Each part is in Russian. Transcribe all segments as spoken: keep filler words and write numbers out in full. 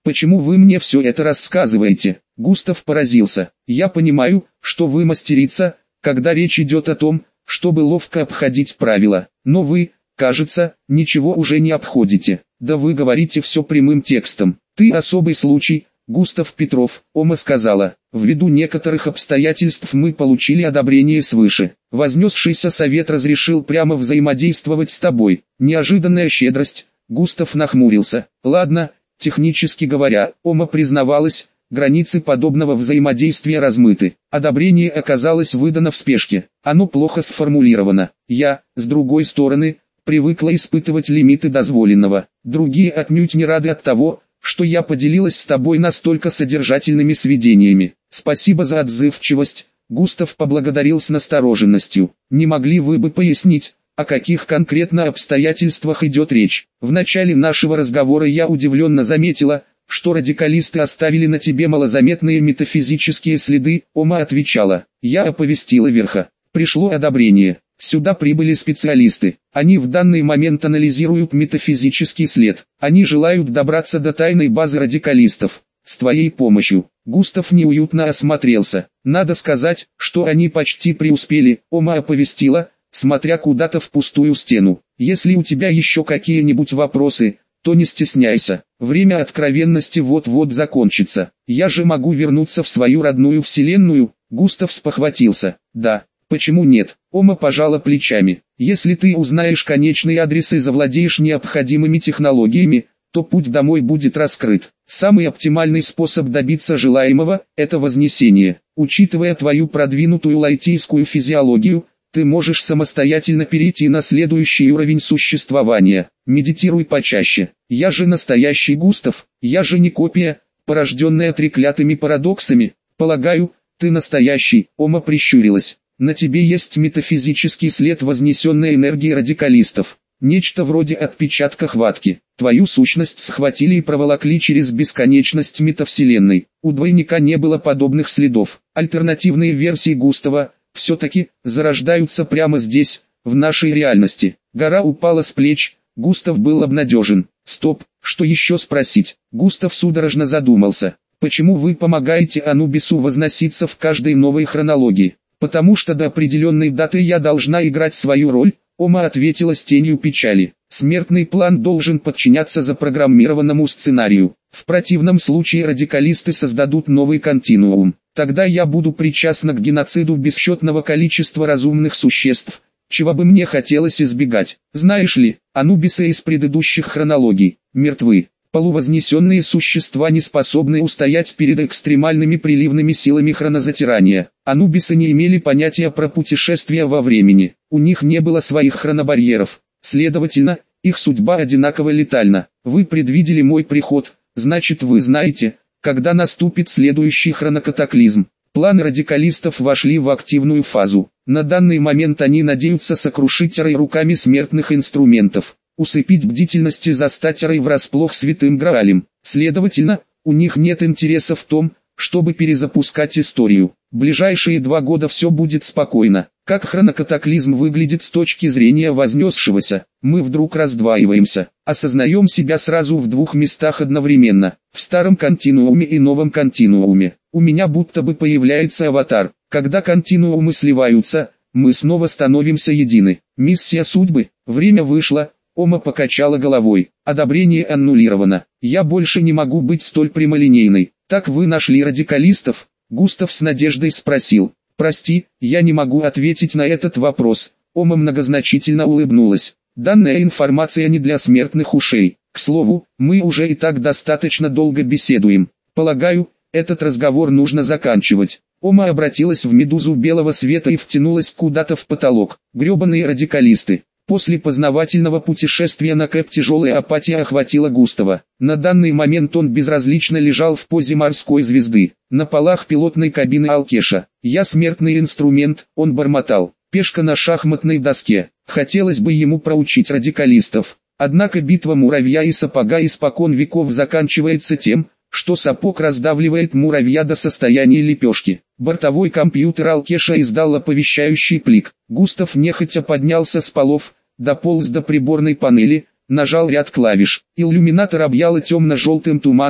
почему вы мне все это рассказываете? Густав поразился. Я понимаю, что вы мастерица, когда речь идет о том, чтобы ловко обходить правила, но вы, кажется, ничего уже не обходите. Да вы говорите все прямым текстом. Ты особый случай, Густав Петров, Ома сказала. Ввиду некоторых обстоятельств мы получили одобрение свыше. Вознесшийся совет разрешил прямо взаимодействовать с тобой. Неожиданная щедрость. Густав нахмурился. Ладно, технически говоря, Ома признавалась, границы подобного взаимодействия размыты. Одобрение оказалось выдано в спешке. Оно плохо сформулировано. Я, с другой стороны, привыкла испытывать лимиты дозволенного. Другие отнюдь не рады от того, что я поделилась с тобой настолько содержательными сведениями. Спасибо за отзывчивость. Густав поблагодарил с настороженностью. Не могли вы бы пояснить, о каких конкретно обстоятельствах идет речь? В начале нашего разговора я удивленно заметила, что радикалисты оставили на тебе малозаметные метафизические следы. Ома отвечала. Я оповестила верха. Пришло одобрение. Сюда прибыли специалисты. Они в данный момент анализируют метафизический след. Они желают добраться до тайной базы радикалистов. С твоей помощью. Густав неуютно осмотрелся. Надо сказать, что они почти преуспели. Ома оповестила, смотря куда-то в пустую стену. Если у тебя еще какие-нибудь вопросы, то не стесняйся. Время откровенности вот-вот закончится. Я же могу вернуться в свою родную вселенную. Густав спохватился. Да. Почему нет? Ома пожала плечами. Если ты узнаешь конечный адрес и завладеешь необходимыми технологиями, то путь домой будет раскрыт. Самый оптимальный способ добиться желаемого – это вознесение. Учитывая твою продвинутую лайтийскую физиологию, ты можешь самостоятельно перейти на следующий уровень существования. Медитируй почаще. Я же настоящий Густав, я же не копия, порожденная треклятыми парадоксами. Полагаю, ты настоящий. Ома прищурилась. На тебе есть метафизический след вознесенной энергии радикалистов. Нечто вроде отпечатка хватки. Твою сущность схватили и проволокли через бесконечность метавселенной. У двойника не было подобных следов. Альтернативные версии Густава, все-таки, зарождаются прямо здесь, в нашей реальности. Гора упала с плеч, Густав был обнадежен. Стоп, что еще спросить? Густав судорожно задумался. Почему вы помогаете Анубису возноситься в каждой новой хронологии? Потому что до определенной даты я должна играть свою роль, Ома ответила с тенью печали. Смертный план должен подчиняться запрограммированному сценарию. В противном случае радикалисты создадут новый континуум. Тогда я буду причастна к геноциду бесчетного количества разумных существ, чего бы мне хотелось избегать. Знаешь ли, Анубисы из предыдущих хронологий мертвы. Полувознесенные существа не способны устоять перед экстремальными приливными силами хронозатирания. Анубисы не имели понятия про путешествия во времени. У них не было своих хронобарьеров. Следовательно, их судьба одинаково летальна. Вы предвидели мой приход, значит вы знаете, когда наступит следующий хронокатаклизм. Планы радикалистов вошли в активную фазу. На данный момент они надеются сокрушить Рай руками смертных инструментов. Усыпить бдительность и застать Рай врасплох святым Граалем. Следовательно, у них нет интереса в том, чтобы перезапускать историю. Ближайшие два года все будет спокойно. Как хронокатаклизм выглядит с точки зрения вознесшегося? Мы вдруг раздваиваемся, осознаем себя сразу в двух местах одновременно. В старом континууме и новом континууме. У меня будто бы появляется аватар. Когда континуумы сливаются, мы снова становимся едины. Миссия судьбы. Время вышло. Ома покачала головой. Одобрение аннулировано. Я больше не могу быть столь прямолинейной. Так вы нашли радикалистов? Густав с надеждой спросил. Прости, я не могу ответить на этот вопрос. Ома многозначительно улыбнулась. Данная информация не для смертных ушей. К слову, мы уже и так достаточно долго беседуем. Полагаю, этот разговор нужно заканчивать. Ома обратилась в медузу белого света и втянулась куда-то в потолок. Гребаные радикалисты. После познавательного путешествия на Кэп тяжелая апатия охватила Густава. На данный момент он безразлично лежал в позе морской звезды, на полах пилотной кабины Алкеша. «Я смертный инструмент», — он бормотал, — «пешка на шахматной доске». Хотелось бы ему проучить радикалистов. Однако битва муравья и сапога испокон веков заканчивается тем, что сапог раздавливает муравья до состояния лепешки. Бортовой компьютер Алкеша издал оповещающий плик. Густав нехотя поднялся с полов, дополз до приборной панели, нажал ряд клавиш. Иллюминатор объяло темно-желтым туманом,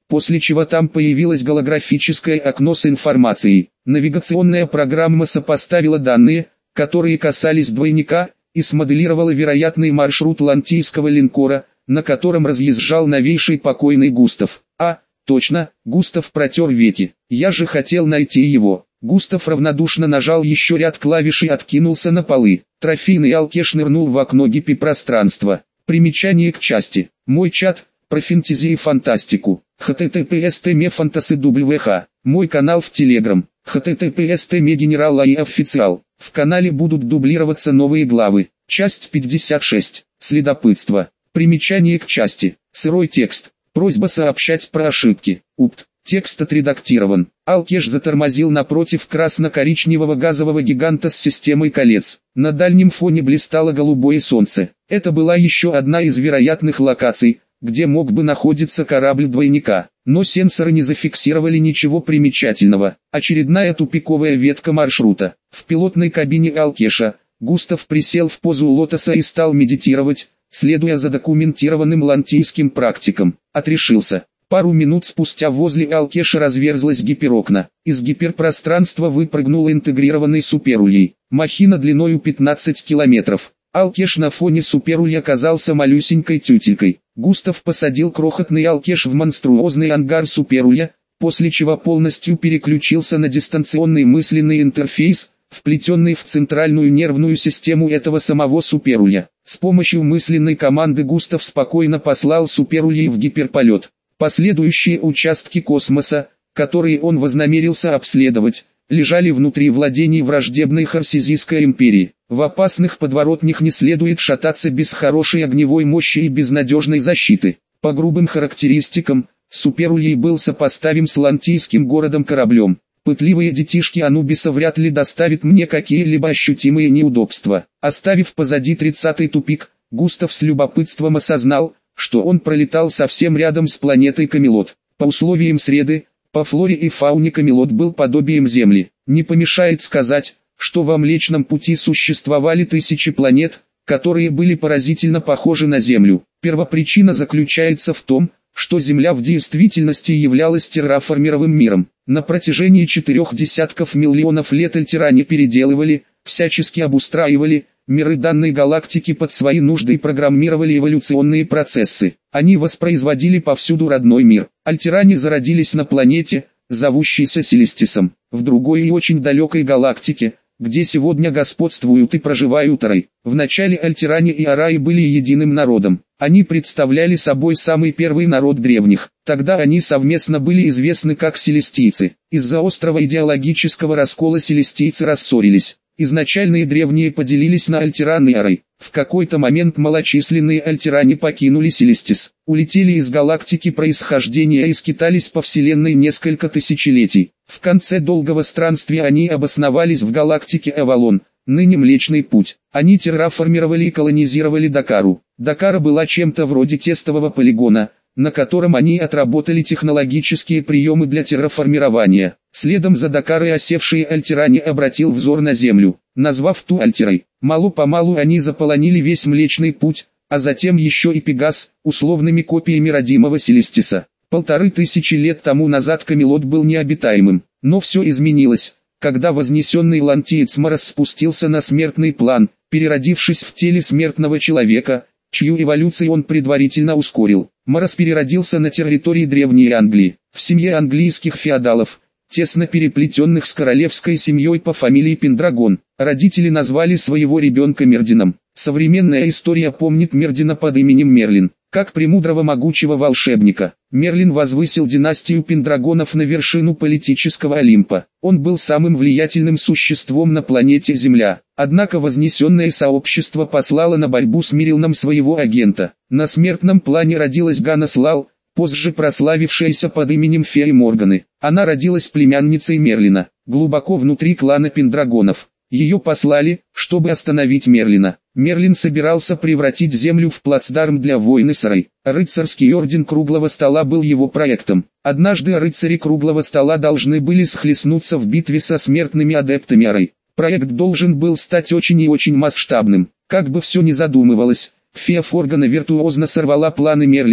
после чего там появилось голографическое окно с информацией. Навигационная программа сопоставила данные, которые касались двойника, и смоделировала вероятный маршрут лантийского линкора, на котором разъезжал новейший покойный Густав. А, точно, Густав протер веки. Я же хотел найти его. Густав равнодушно нажал еще ряд клавиш и откинулся на полы. Трофейный алкеш нырнул в окно гипи-пространства. Примечание к части. Мой чат, про фэнтези и фантастику. https tme fantasy wh. Мой канал в Телеграм. https tme генерал и официал. В канале будут дублироваться новые главы. Часть пятьдесят шесть. Следопытство. Примечание к части. Сырой текст. Просьба сообщать про ошибки. Упт. Текст отредактирован. Алкеш затормозил напротив красно-коричневого газового гиганта с системой колец. На дальнем фоне блистало голубое солнце. Это была еще одна из вероятных локаций, где мог бы находиться корабль двойника. Но сенсоры не зафиксировали ничего примечательного. Очередная тупиковая ветка маршрута. В пилотной кабине Алкеша Густав присел в позу лотоса и стал медитировать, следуя задокументированным лантийским практикам. Отрешился. Пару минут спустя возле Алкеша разверзлась гиперокна. Из гиперпространства выпрыгнул интегрированный суперульей. Махина длиною пятнадцать километров. Алкеш на фоне суперулья казался малюсенькой тютелькой. Густав посадил крохотный Алкеш в монструозный ангар суперулья, после чего полностью переключился на дистанционный мысленный интерфейс, вплетенный в центральную нервную систему этого самого суперулья. С помощью мысленной команды Густав спокойно послал суперульей в гиперполет. Последующие участки космоса, которые он вознамерился обследовать, лежали внутри владений враждебной Харсизийской империи. В опасных подворотнях не следует шататься без хорошей огневой мощи и безнадежной защиты. По грубым характеристикам, суперульей был сопоставим с лантийским городом-кораблем. Пытливые детишки Анубиса вряд ли доставят мне какие-либо ощутимые неудобства. Оставив позади тридцатый тупик, Густав с любопытством осознал, что он пролетал совсем рядом с планетой Камелот. По условиям среды, по флоре и фауне Камелот был подобием Земли. Не помешает сказать, что во Млечном Пути существовали тысячи планет, которые были поразительно похожи на Землю. Первопричина заключается в том, что Земля в действительности являлась терраформировым миром. На протяжении четырех десятков миллионов лет альтеране переделывали, всячески обустраивали миры данной галактики под свои нужды и программировали эволюционные процессы. Они воспроизводили повсюду родной мир. Альтеране зародились на планете, зовущейся Селестисом, в другой и очень далекой галактике, где сегодня господствуют и проживают арай. Вначале альтеране и араи были единым народом. Они представляли собой самый первый народ древних. Тогда они совместно были известны как селестийцы. Из-за острого идеологического раскола селестийцы рассорились. Изначальные древние поделились на альтеран и арай. В какой-то момент малочисленные альтеране покинули Селестис, улетели из галактики происхождения и скитались по вселенной несколько тысячелетий. В конце долгого странствия они обосновались в галактике Авалон, ныне Млечный Путь. Они терраформировали и колонизировали Дакару. Дакара была чем-то вроде тестового полигона, на котором они отработали технологические приемы для терраформирования. Следом за Дакарой осевшие альтеране обратил взор на Землю, назвав ту Альтерой. Мало-помалу они заполонили весь Млечный Путь, а затем еще и Пегас, условными копиями родимого Селестиса. Полторы тысячи лет тому назад Камелот был необитаемым, но все изменилось, когда вознесенный лантиец Марос спустился на смертный план, переродившись в теле смертного человека, чью эволюцию он предварительно ускорил. Марос переродился на территории Древней Англии, в семье английских феодалов, тесно переплетенных с королевской семьей по фамилии Пендрагон. Родители назвали своего ребенка Мердином. Современная история помнит Мердина под именем Мерлин, как премудрого могучего волшебника. Мерлин возвысил династию Пендрагонов на вершину политического Олимпа. Он был самым влиятельным существом на планете Земля. Однако вознесенное сообщество послало на борьбу с Мирилном своего агента. На смертном плане родилась Ганас Лал, позже прославившаяся под именем Феи Морганы. Она родилась племянницей Мерлина, глубоко внутри клана Пендрагонов. Ее послали, чтобы остановить Мерлина. Мерлин собирался превратить Землю в плацдарм для войны с Арой. Рыцарский орден Круглого Стола был его проектом. Однажды рыцари Круглого Стола должны были схлестнуться в битве со смертными адептами Арой. Проект должен был стать очень и очень масштабным. Как бы все ни задумывалось, Фея Форгана виртуозно сорвала планы Мерлина,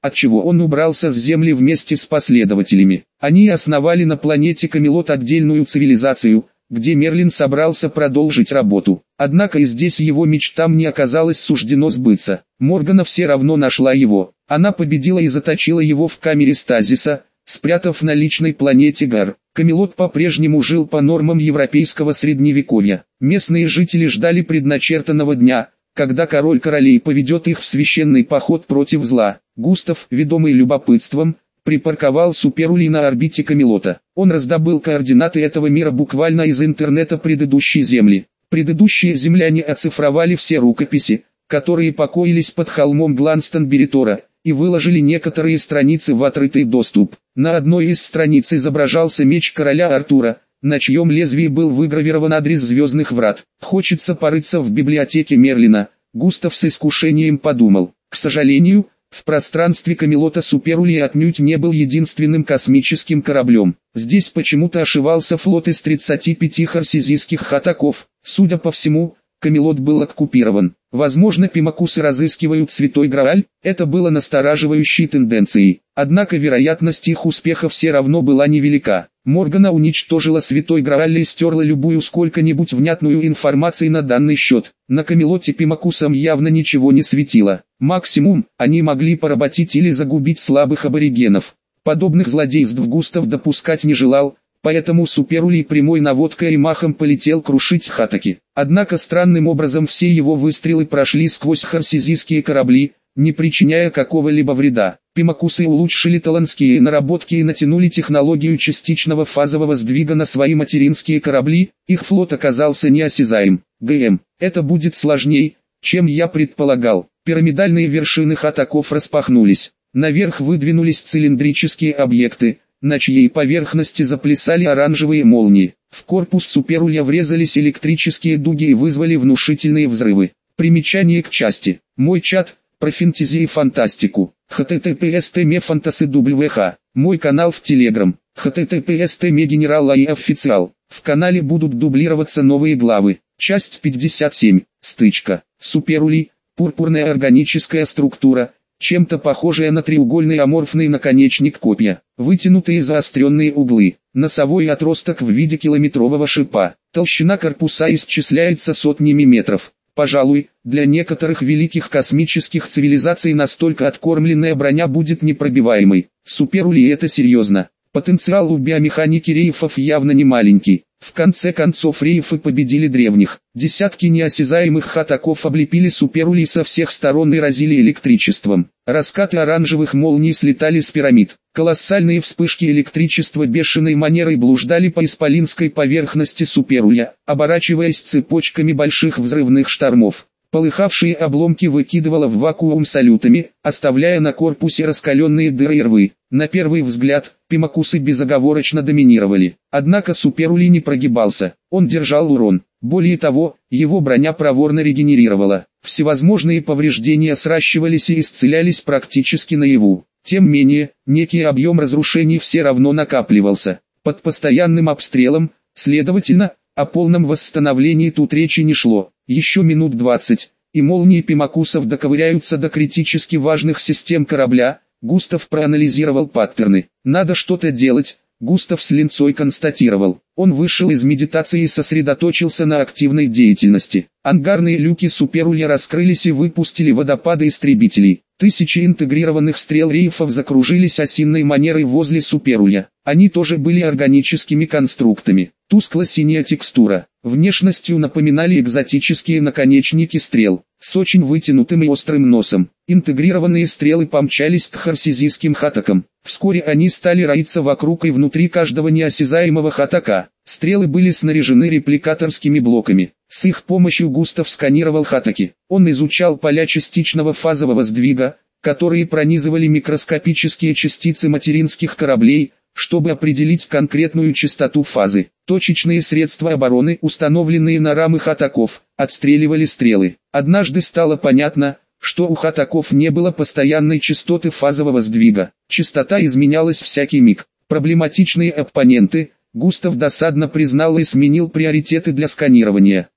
отчего он убрался с Земли вместе с последователями. Они основали на планете Камелот отдельную цивилизацию, где Мерлин собрался продолжить работу. Однако и здесь его мечтам не оказалось суждено сбыться. Моргана все равно нашла его. Она победила и заточила его в камере стазиса, спрятав на личной планете Гар. Камелот по-прежнему жил по нормам европейского средневековья. Местные жители ждали предначертанного дня, когда король королей поведет их в священный поход против зла. Густав, ведомый любопытством, припарковал Суперули на орбите Камелота. Он раздобыл координаты этого мира буквально из интернета предыдущей Земли. Предыдущие земляне оцифровали все рукописи, которые покоились под холмом Гланстон-Беритора, и выложили некоторые страницы в открытый доступ. На одной из страниц изображался меч короля Артура, на чьем лезвии был выгравирован адрес Звездных Врат. Хочется порыться в библиотеке Мерлина, Густав с искушением подумал. К сожалению, в пространстве Камелота Суперули отнюдь не был единственным космическим кораблем. Здесь почему-то ошивался флот из тридцати пяти харсизийских хатаков. Судя по всему, Камелот был оккупирован. Возможно, пимакусы разыскивают Святой Грааль, это было настораживающей тенденцией. Однако вероятность их успеха все равно была невелика. Моргана уничтожила Святой Грааль и стерла любую сколько-нибудь внятную информацию на данный счет. На Камелоте пимакусам явно ничего не светило. Максимум, они могли поработить или загубить слабых аборигенов. Подобных злодейств Густав допускать не желал, поэтому Суперули прямой наводкой и махом полетел крушить хатаки. Однако странным образом все его выстрелы прошли сквозь харсизийские корабли, не причиняя какого-либо вреда. Пимакусы улучшили таланские наработки и натянули технологию частичного фазового сдвига на свои материнские корабли, их флот оказался неосязаем. ГМ, это будет сложней, чем я предполагал. Пирамидальные вершины хатаков распахнулись. Наверх выдвинулись цилиндрические объекты, на чьей поверхности заплясали оранжевые молнии. В корпус Суперуля врезались электрические дуги и вызвали внушительные взрывы. Примечание к части. Мой чат, про фэнтези и фантастику. эйч ти ти пи эс точка фантаси точка дабл ю эйч. Мой канал в Телеграм. эйч ти ти пи эс точка генерал и официал. В канале будут дублироваться новые главы. Часть пятьдесят семь. Стычка. Суперули. Пурпурная органическая структура. Чем-то похожая на треугольный аморфный наконечник копья, вытянутые заостренные углы, носовой отросток в виде километрового шипа. Толщина корпуса исчисляется сотнями метров. Пожалуй, для некоторых великих космических цивилизаций настолько откормленная броня будет непробиваемой. Суперули это серьезно. Потенциал у биомеханики рейфов явно не маленький. В конце концов рейфы победили древних. Десятки неосязаемых хатаков облепили Суперули со всех сторон и разили электричеством. Раскаты оранжевых молний слетали с пирамид. Колоссальные вспышки электричества бешеной манерой блуждали по исполинской поверхности Суперуля, оборачиваясь цепочками больших взрывных штормов. Полыхавшие обломки выкидывало в вакуум салютами, оставляя на корпусе раскаленные дыры и рвы. На первый взгляд, пимакусы безоговорочно доминировали. Однако Суперули не прогибался, он держал урон. Более того, его броня проворно регенерировала. Всевозможные повреждения сращивались и исцелялись практически наяву. Тем не менее, некий объем разрушений все равно накапливался. Под постоянным обстрелом, следовательно, о полном восстановлении тут речи не шло. Еще минут двадцать, и молнии пимакусов доковыряются до критически важных систем корабля. Густав проанализировал паттерны. Надо что-то делать, Густав с линцой констатировал. Он вышел из медитации и сосредоточился на активной деятельности. Ангарные люки Суперуля раскрылись и выпустили водопады истребителей. Тысячи интегрированных стрел рейфов закружились осинной манерой возле Суперуля. Они тоже были органическими конструктами. Тускло-синяя текстура. Внешностью напоминали экзотические наконечники стрел, с очень вытянутым и острым носом. Интегрированные стрелы помчались к харсизийским хатакам. Вскоре они стали роиться вокруг и внутри каждого неосязаемого хатака. Стрелы были снаряжены репликаторскими блоками. С их помощью Густав сканировал хатаки. Он изучал поля частичного фазового сдвига, которые пронизывали микроскопические частицы материнских кораблей, чтобы определить конкретную частоту фазы. Точечные средства обороны, установленные на рамы хатаков, отстреливали стрелы. Однажды стало понятно, что у хатаков не было постоянной частоты фазового сдвига. Частота изменялась всякий миг. Проблематичные оппоненты, Густав досадно признал и сменил приоритеты для сканирования.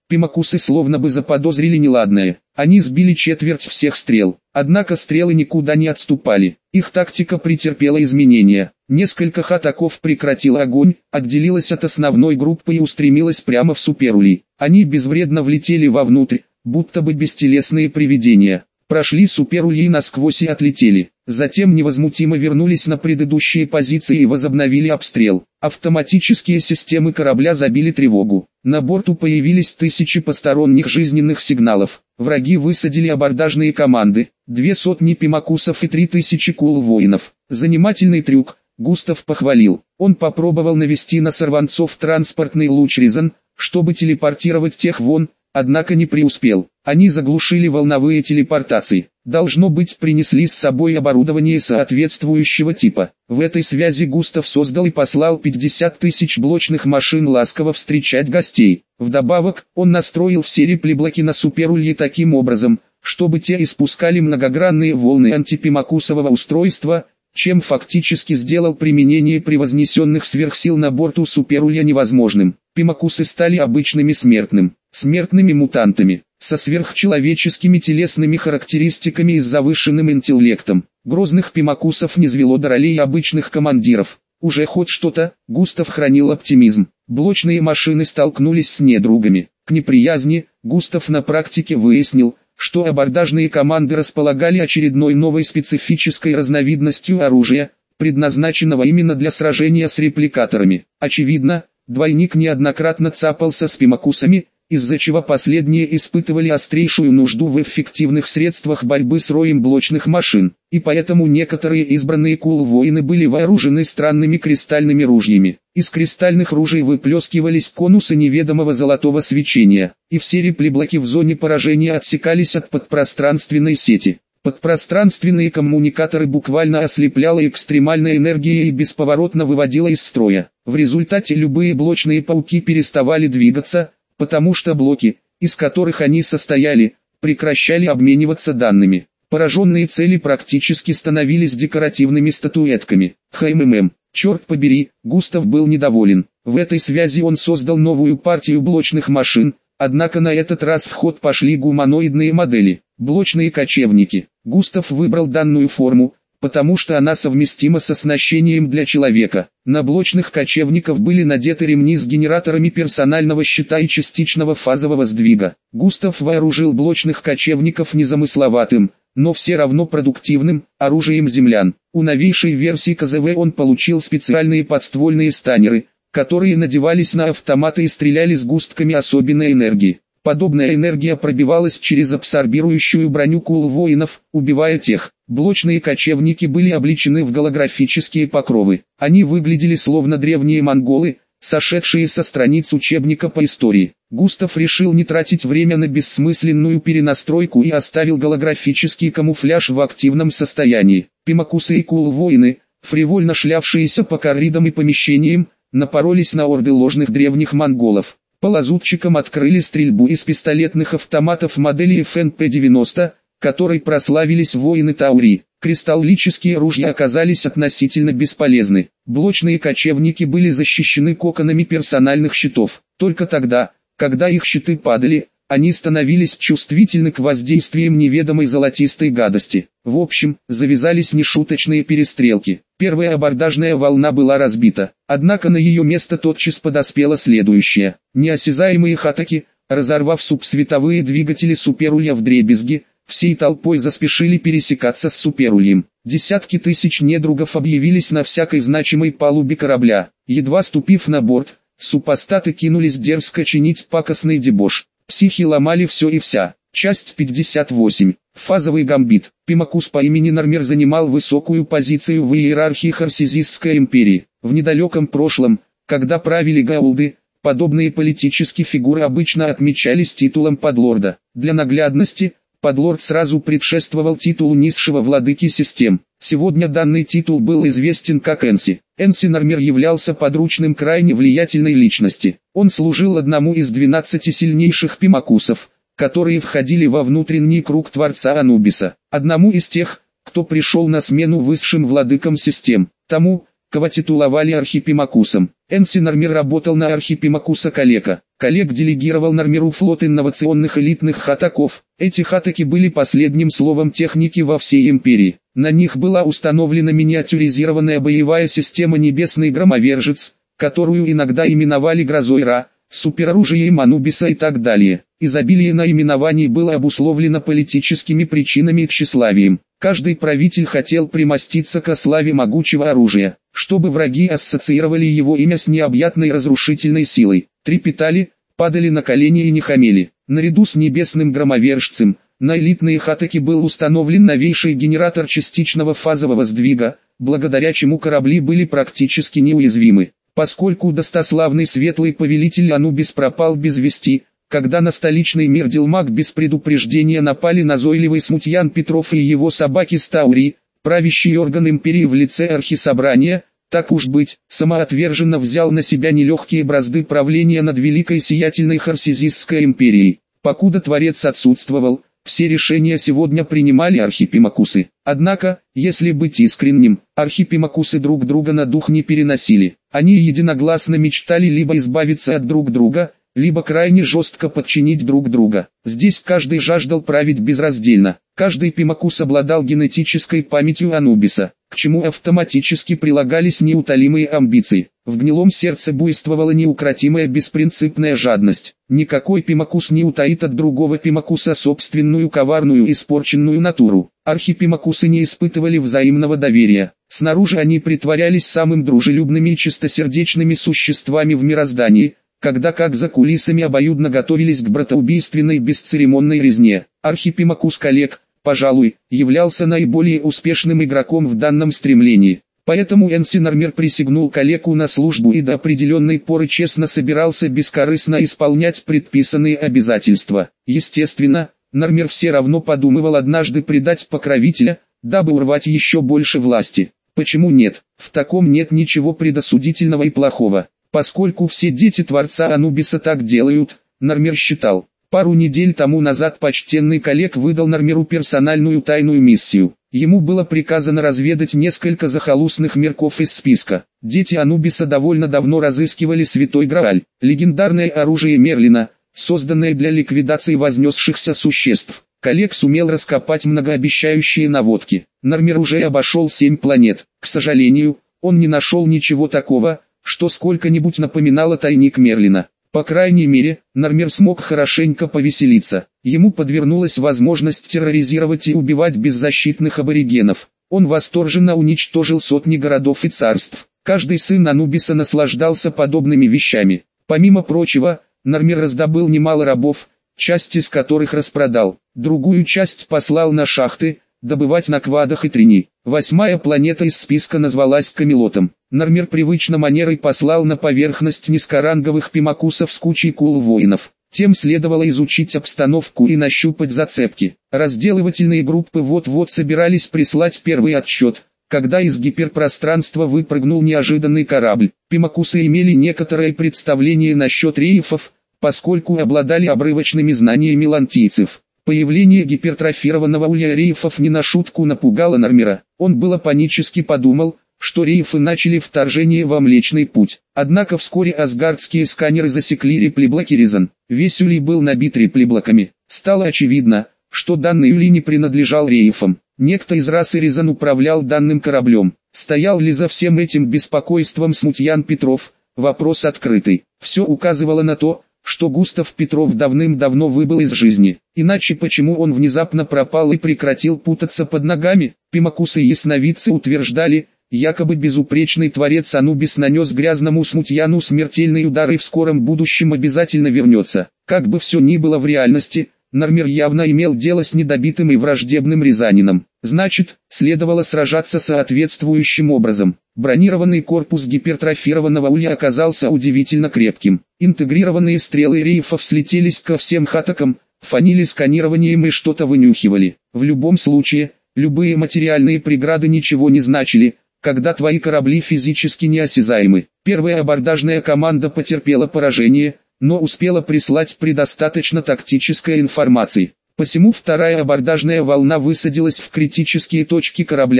Пимакусы словно бы заподозрили неладное. Они сбили четверть всех стрел. Однако стрелы никуда не отступали. Их тактика претерпела изменения. Несколько хатаков прекратило огонь, отделилась от основной группы и устремилась прямо в суперули. Они безвредно влетели вовнутрь, будто бы бестелесные привидения. Прошли суперульи насквозь и отлетели. Затем невозмутимо вернулись на предыдущие позиции и возобновили обстрел. Автоматические системы корабля забили тревогу. На борту появились тысячи посторонних жизненных сигналов. Враги высадили абордажные команды, две сотни пимакусов и три тысячи кул-воинов. Занимательный трюк, Густав похвалил. Он попробовал навести на сорванцов транспортный луч Резон, чтобы телепортировать тех вон, однако не преуспел. Они заглушили волновые телепортации. Должно быть, принесли с собой оборудование соответствующего типа. В этой связи Густав создал и послал пятьдесят тысяч блочных машин ласково встречать гостей. Вдобавок, он настроил все реплиблоки на суперульи таким образом, чтобы те испускали многогранные волны антипимакусового устройства, чем фактически сделал применение превознесенных сверхсил на борту суперулья невозможным. Пимакусы стали обычными смертным, смертными мутантами, со сверхчеловеческими телесными характеристиками и с завышенным интеллектом. Грозных пимакусов низвело до ролей обычных командиров. Уже хоть что-то, Густав хранил оптимизм. Блочные машины столкнулись с недругами. К неприязни, Густав на практике выяснил, что абордажные команды располагали очередной новой специфической разновидностью оружия, предназначенного именно для сражения с репликаторами. Очевидно, двойник неоднократно цапался с пимакусами, из-за чего последние испытывали острейшую нужду в эффективных средствах борьбы с роем блочных машин, и поэтому некоторые избранные кул-воины были вооружены странными кристальными ружьями. Из кристальных ружей выплескивались конусы неведомого золотого свечения, и все реплиблоки в зоне поражения отсекались от подпространственной сети. Подпространственные коммуникаторы буквально ослепляла экстремальная энергия и бесповоротно выводила из строя. В результате любые блочные пауки переставали двигаться, потому что блоки, из которых они состояли, прекращали обмениваться данными. Пораженные цели практически становились декоративными статуэтками. ХММ. Черт побери, Густав был недоволен. В этой связи он создал новую партию блочных машин, однако на этот раз в ход пошли гуманоидные модели, блочные кочевники. Густав выбрал данную форму, потому что она совместима с оснащением для человека. На блочных кочевников были надеты ремни с генераторами персонального щита и частичного фазового сдвига. Густав вооружил блочных кочевников незамысловатым, но все равно продуктивным, оружием землян. У новейшей версии КЗВ он получил специальные подствольные станеры, которые надевались на автоматы и стреляли сгустками особенной энергии. Подобная энергия пробивалась через абсорбирующую броню кул-воинов, убивая тех. Блочные кочевники были облечены в голографические покровы. Они выглядели словно древние монголы, сошедшие со страниц учебника по истории. Густав решил не тратить время на бессмысленную перенастройку и оставил голографический камуфляж в активном состоянии. Пимакусы и кул-воины, фривольно шлявшиеся по коридорам и помещениям, напоролись на орды ложных древних монголов. По лазутчикам открыли стрельбу из пистолетных автоматов модели эф эн пэ девяносто, которой прославились воины Таури. Кристаллические ружья оказались относительно бесполезны. Блочные кочевники были защищены коконами персональных щитов. Только тогда, когда их щиты падали, они становились чувствительны к воздействиям неведомой золотистой гадости. В общем, завязались нешуточные перестрелки. Первая абордажная волна была разбита, однако на ее место тотчас подоспела следующая. Неосязаемые хатаки, разорвав субсветовые двигатели суперулья вдребезги, всей толпой заспешили пересекаться с суперульем. Десятки тысяч недругов объявились на всякой значимой палубе корабля. Едва ступив на борт, супостаты кинулись дерзко чинить пакостный дебош. Психи ломали все и вся. Часть пятьдесят восемь. Фазовый гамбит. Пимакус по имени Нормер занимал высокую позицию в иерархии Харсизистской империи. В недалеком прошлом, когда правили гаулды, подобные политические фигуры обычно отмечались титулом подлорда. Для наглядности, подлорд сразу предшествовал титулу низшего владыки систем. Сегодня данный титул был известен как Энси. Энси Нормер являлся подручным крайне влиятельной личности. Он служил одному из двенадцати сильнейших пимакусов, которые входили во внутренний круг Творца Анубиса. Одному из тех, кто пришел на смену высшим владыкам систем. Тому, кого титуловали Архипимакусом. Энси Нормир работал на Архипимакуса Калека. Калек делегировал Нормиру флот инновационных элитных хатаков. Эти хатаки были последним словом техники во всей империи. На них была установлена миниатюризированная боевая система «Небесный громовержец», которую иногда именовали «Грозой Ра», супероружием Анубиса и так далее. Изобилие наименований было обусловлено политическими причинами и тщеславием. Каждый правитель хотел примоститься ко славе могучего оружия, чтобы враги ассоциировали его имя с необъятной разрушительной силой, трепетали, падали на колени и не хамели. Наряду с небесным громовержцем, на элитные хатаки был установлен новейший генератор частичного фазового сдвига, благодаря чему корабли были практически неуязвимы. Поскольку достославный светлый повелитель Анубис пропал без вести, когда на столичный мир Дилмак без предупреждения напали назойливый смутьян Петров и его собаки Стаури, правящий орган империи в лице архисобрания, так уж быть, самоотверженно взял на себя нелегкие бразды правления над великой сиятельной Харсизисской империей. Покуда Творец отсутствовал, все решения сегодня принимали архипимакусы. Однако, если быть искренним, архипимакусы друг друга на дух не переносили. Они единогласно мечтали либо избавиться от друг друга, либо крайне жестко подчинить друг друга. Здесь каждый жаждал править безраздельно. Каждый пимакус обладал генетической памятью Анубиса, к чему автоматически прилагались неутолимые амбиции. В гнилом сердце буйствовала неукротимая беспринципная жадность. Никакой пимакус не утаит от другого пимакуса собственную коварную испорченную натуру. Архипимакусы не испытывали взаимного доверия. Снаружи они притворялись самым дружелюбными и чистосердечными существами в мироздании, когда как за кулисами обоюдно готовились к братоубийственной бесцеремонной резне. Архипимакус Калек, пожалуй, являлся наиболее успешным игроком в данном стремлении. Поэтому Энси Нормир присягнул Калеку на службу и до определенной поры честно собирался бескорыстно исполнять предписанные обязательства. Естественно, Нормир все равно подумывал однажды предать покровителя, дабы урвать еще больше власти. Почему нет? В таком нет ничего предосудительного и плохого. Поскольку все дети Творца Анубиса так делают, Нормир считал. Пару недель тому назад почтенный Калек выдал Нормиру персональную тайную миссию. Ему было приказано разведать несколько захолустных мирков из списка. Дети Анубиса довольно давно разыскивали Святой Грааль, легендарное оружие Мерлина, созданное для ликвидации вознесшихся существ. Калек сумел раскопать многообещающие наводки. Нормир уже обошел семь планет. К сожалению, он не нашел ничего такого, что сколько-нибудь напоминало тайник Мерлина. По крайней мере, Нормир смог хорошенько повеселиться. Ему подвернулась возможность терроризировать и убивать беззащитных аборигенов. Он восторженно уничтожил сотни городов и царств. Каждый сын Анубиса наслаждался подобными вещами. Помимо прочего, Нормир раздобыл немало рабов, часть из которых распродал. Другую часть послал на шахты, добывать на квадах и трини. Восьмая планета из списка назвалась Камелотом. Нормир привычно манерой послал на поверхность низкоранговых пимакусов с кучей кул-воинов. Тем следовало изучить обстановку и нащупать зацепки. Разделывательные группы вот-вот собирались прислать первый отчет, когда из гиперпространства выпрыгнул неожиданный корабль. Пимакусы имели некоторое представление насчет рейфов, поскольку обладали обрывочными знаниями лантийцев. Появление гипертрофированного улья рейфов не на шутку напугало Нормира. Он было панически подумал, что рейфы начали вторжение во Млечный Путь. Однако вскоре асгардские сканеры засекли реплиблоки Ризан. Весь улей был набит реплиблоками. Стало очевидно, что данный улей не принадлежал рейфам. Некто из расы Ризан управлял данным кораблем. Стоял ли за всем этим беспокойством смутьян Петров? Вопрос открытый. Все указывало на то, что Густав Петров давным-давно выбыл из жизни. Иначе почему он внезапно пропал и прекратил путаться под ногами? Пимакусы и ясновидцы утверждали, якобы безупречный Творец Анубис нанес грязному смутьяну смертельный удар и в скором будущем обязательно вернется. Как бы все ни было в реальности, Нормир явно имел дело с недобитым и враждебным рязанином. Значит, следовало сражаться соответствующим образом. Бронированный корпус гипертрофированного улья оказался удивительно крепким. Интегрированные стрелы рейфов слетелись ко всем хатакам, фанили сканированием и что-то вынюхивали. В любом случае, любые материальные преграды ничего не значили, когда твои корабли физически неосязаемы. Первая абордажная команда потерпела поражение, но успела прислать предостаточно тактической информации. Посему вторая абордажная волна высадилась в критические точки корабля,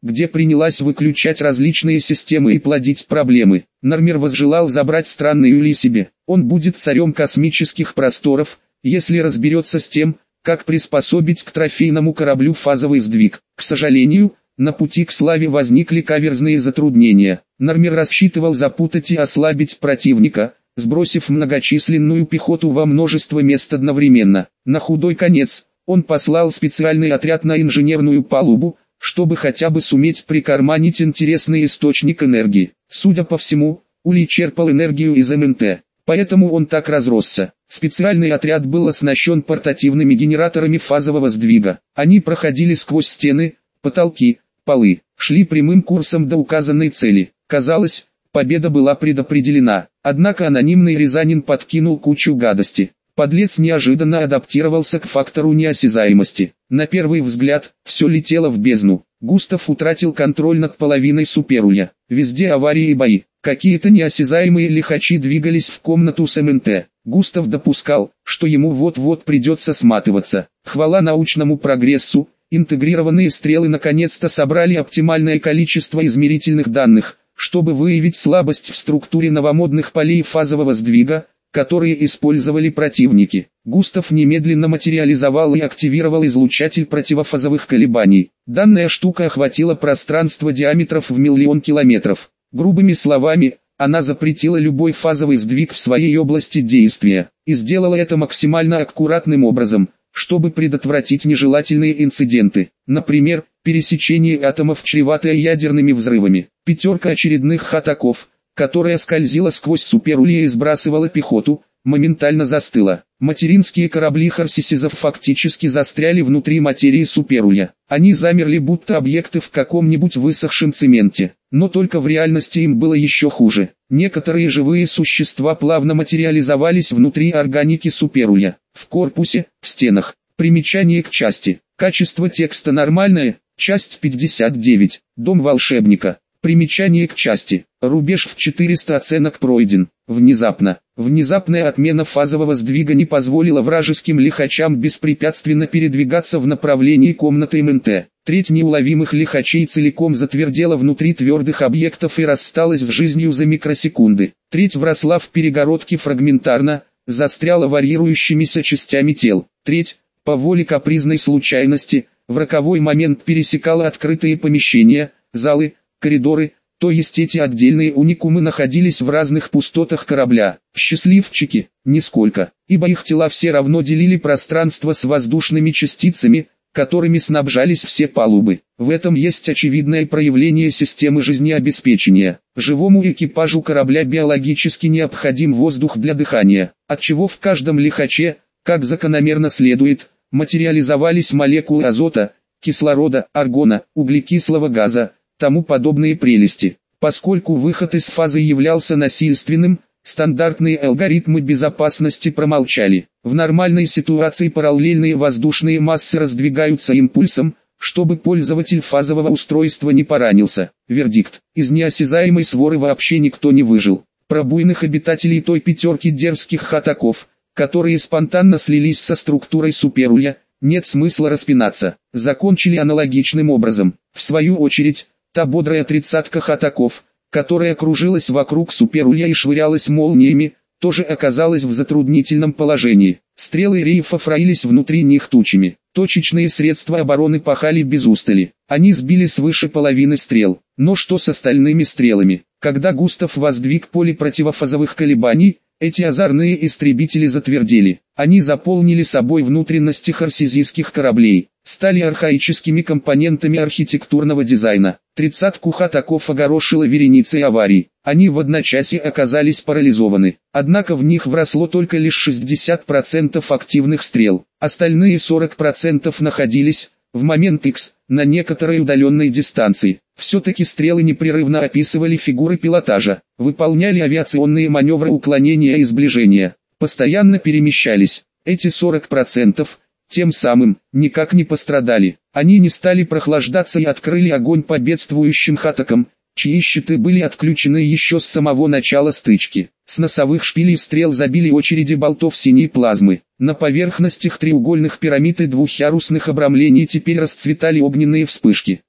где принялась выключать различные системы и плодить проблемы. Нормер возжелал забрать странный Юли себе. Он будет царем космических просторов, если разберется с тем, как приспособить к трофейному кораблю фазовый сдвиг. К сожалению, на пути к славе возникли каверзные затруднения. Нормер рассчитывал запутать и ослабить противника, сбросив многочисленную пехоту во множество мест одновременно. На худой конец, он послал специальный отряд на инженерную палубу, чтобы хотя бы суметь прикарманить интересный источник энергии. Судя по всему, Ули черпал энергию из эм эн тэ, поэтому он так разросся. Специальный отряд был оснащен портативными генераторами фазового сдвига. Они проходили сквозь стены, потолки, полы, шли прямым курсом до указанной цели. Казалось, победа была предопределена. Однако анонимный рязанин подкинул кучу гадости. Подлец неожиданно адаптировался к фактору неосязаемости. На первый взгляд, все летело в бездну. Густав утратил контроль над половиной суперуля. Везде аварии и бои. Какие-то неосязаемые лихачи двигались в комнату с эм эн тэ. Густав допускал, что ему вот-вот придется сматываться. Хвала научному прогрессу, интегрированные стрелы наконец-то собрали оптимальное количество измерительных данных, чтобы выявить слабость в структуре новомодных полей фазового сдвига, которые использовали противники. Густав немедленно материализовал и активировал излучатель противофазовых колебаний. Данная штука охватила пространство диаметров в миллион километров. Грубыми словами, она запретила любой фазовый сдвиг в своей области действия, и сделала это максимально аккуратным образом, чтобы предотвратить нежелательные инциденты, например, пересечение атомов, чреватое ядерными взрывами. Пятерка очередных хатаков, которая скользила сквозь суперулья и сбрасывала пехоту, моментально застыла. Материнские корабли харсисизов фактически застряли внутри материи суперулья. Они замерли будто объекты в каком-нибудь высохшем цементе. Но только в реальности им было еще хуже. Некоторые живые существа плавно материализовались внутри органики суперулья. В корпусе, в стенах. Примечание к части. Качество текста нормальное. Часть пятьдесят девять. Дом волшебника. Примечание к части. Рубеж в четыреста оценок пройден. Внезапно. Внезапная отмена фазового сдвига не позволила вражеским лихачам беспрепятственно передвигаться в направлении комнаты эм эн тэ. Треть неуловимых лихачей целиком затвердела внутри твердых объектов и рассталась с жизнью за микросекунды. Треть вросла в перегородки фрагментарно, застряла варьирующимися частями тел. Треть, по воле капризной случайности, в роковой момент пересекала открытые помещения, залы, коридоры, то есть эти отдельные уникумы находились в разных пустотах корабля. Счастливчики, нисколько, ибо их тела все равно делили пространство с воздушными частицами, которыми снабжались все палубы. В этом есть очевидное проявление системы жизнеобеспечения. Живому экипажу корабля биологически необходим воздух для дыхания, отчего в каждом лихаче, как закономерно следует, материализовались молекулы азота, кислорода, аргона, углекислого газа, тому подобные прелести. Поскольку выход из фазы являлся насильственным, стандартные алгоритмы безопасности промолчали. В нормальной ситуации параллельные воздушные массы раздвигаются импульсом, чтобы пользователь фазового устройства не поранился. Вердикт: из неосязаемой своры вообще никто не выжил. Про буйных обитателей той пятерки дерзких хатаков, которые спонтанно слились со структурой суперулья, нет смысла распинаться. Закончили аналогичным образом. В свою очередь, та бодрая тридцатка хатаков, которая кружилась вокруг суперулья и швырялась молниями, тоже оказалась в затруднительном положении. Стрелы рейфов роились внутри них тучами. Точечные средства обороны пахали без устали. Они сбили свыше половины стрел. Но что с остальными стрелами? Когда Густав воздвиг поле противофазовых колебаний, эти озорные истребители затвердели. Они заполнили собой внутренности харсизийских кораблей, стали архаическими компонентами архитектурного дизайна. Тридцатку хатаков огорошила вереницей аварий. Они в одночасье оказались парализованы. Однако в них вросло только лишь шестьдесят процентов активных стрел. Остальные сорок процентов находились, в момент X, на некоторой удаленной дистанции. Все-таки стрелы непрерывно описывали фигуры пилотажа, выполняли авиационные маневры уклонения и сближения, постоянно перемещались. Эти сорок процентов, тем самым, никак не пострадали. Они не стали прохлаждаться и открыли огонь по бедствующим хатакам, чьи щиты были отключены еще с самого начала стычки. С носовых шпилей стрел забили очереди болтов синей плазмы. На поверхностях треугольных пирамид и двухъярусных обрамлений теперь расцветали огненные вспышки.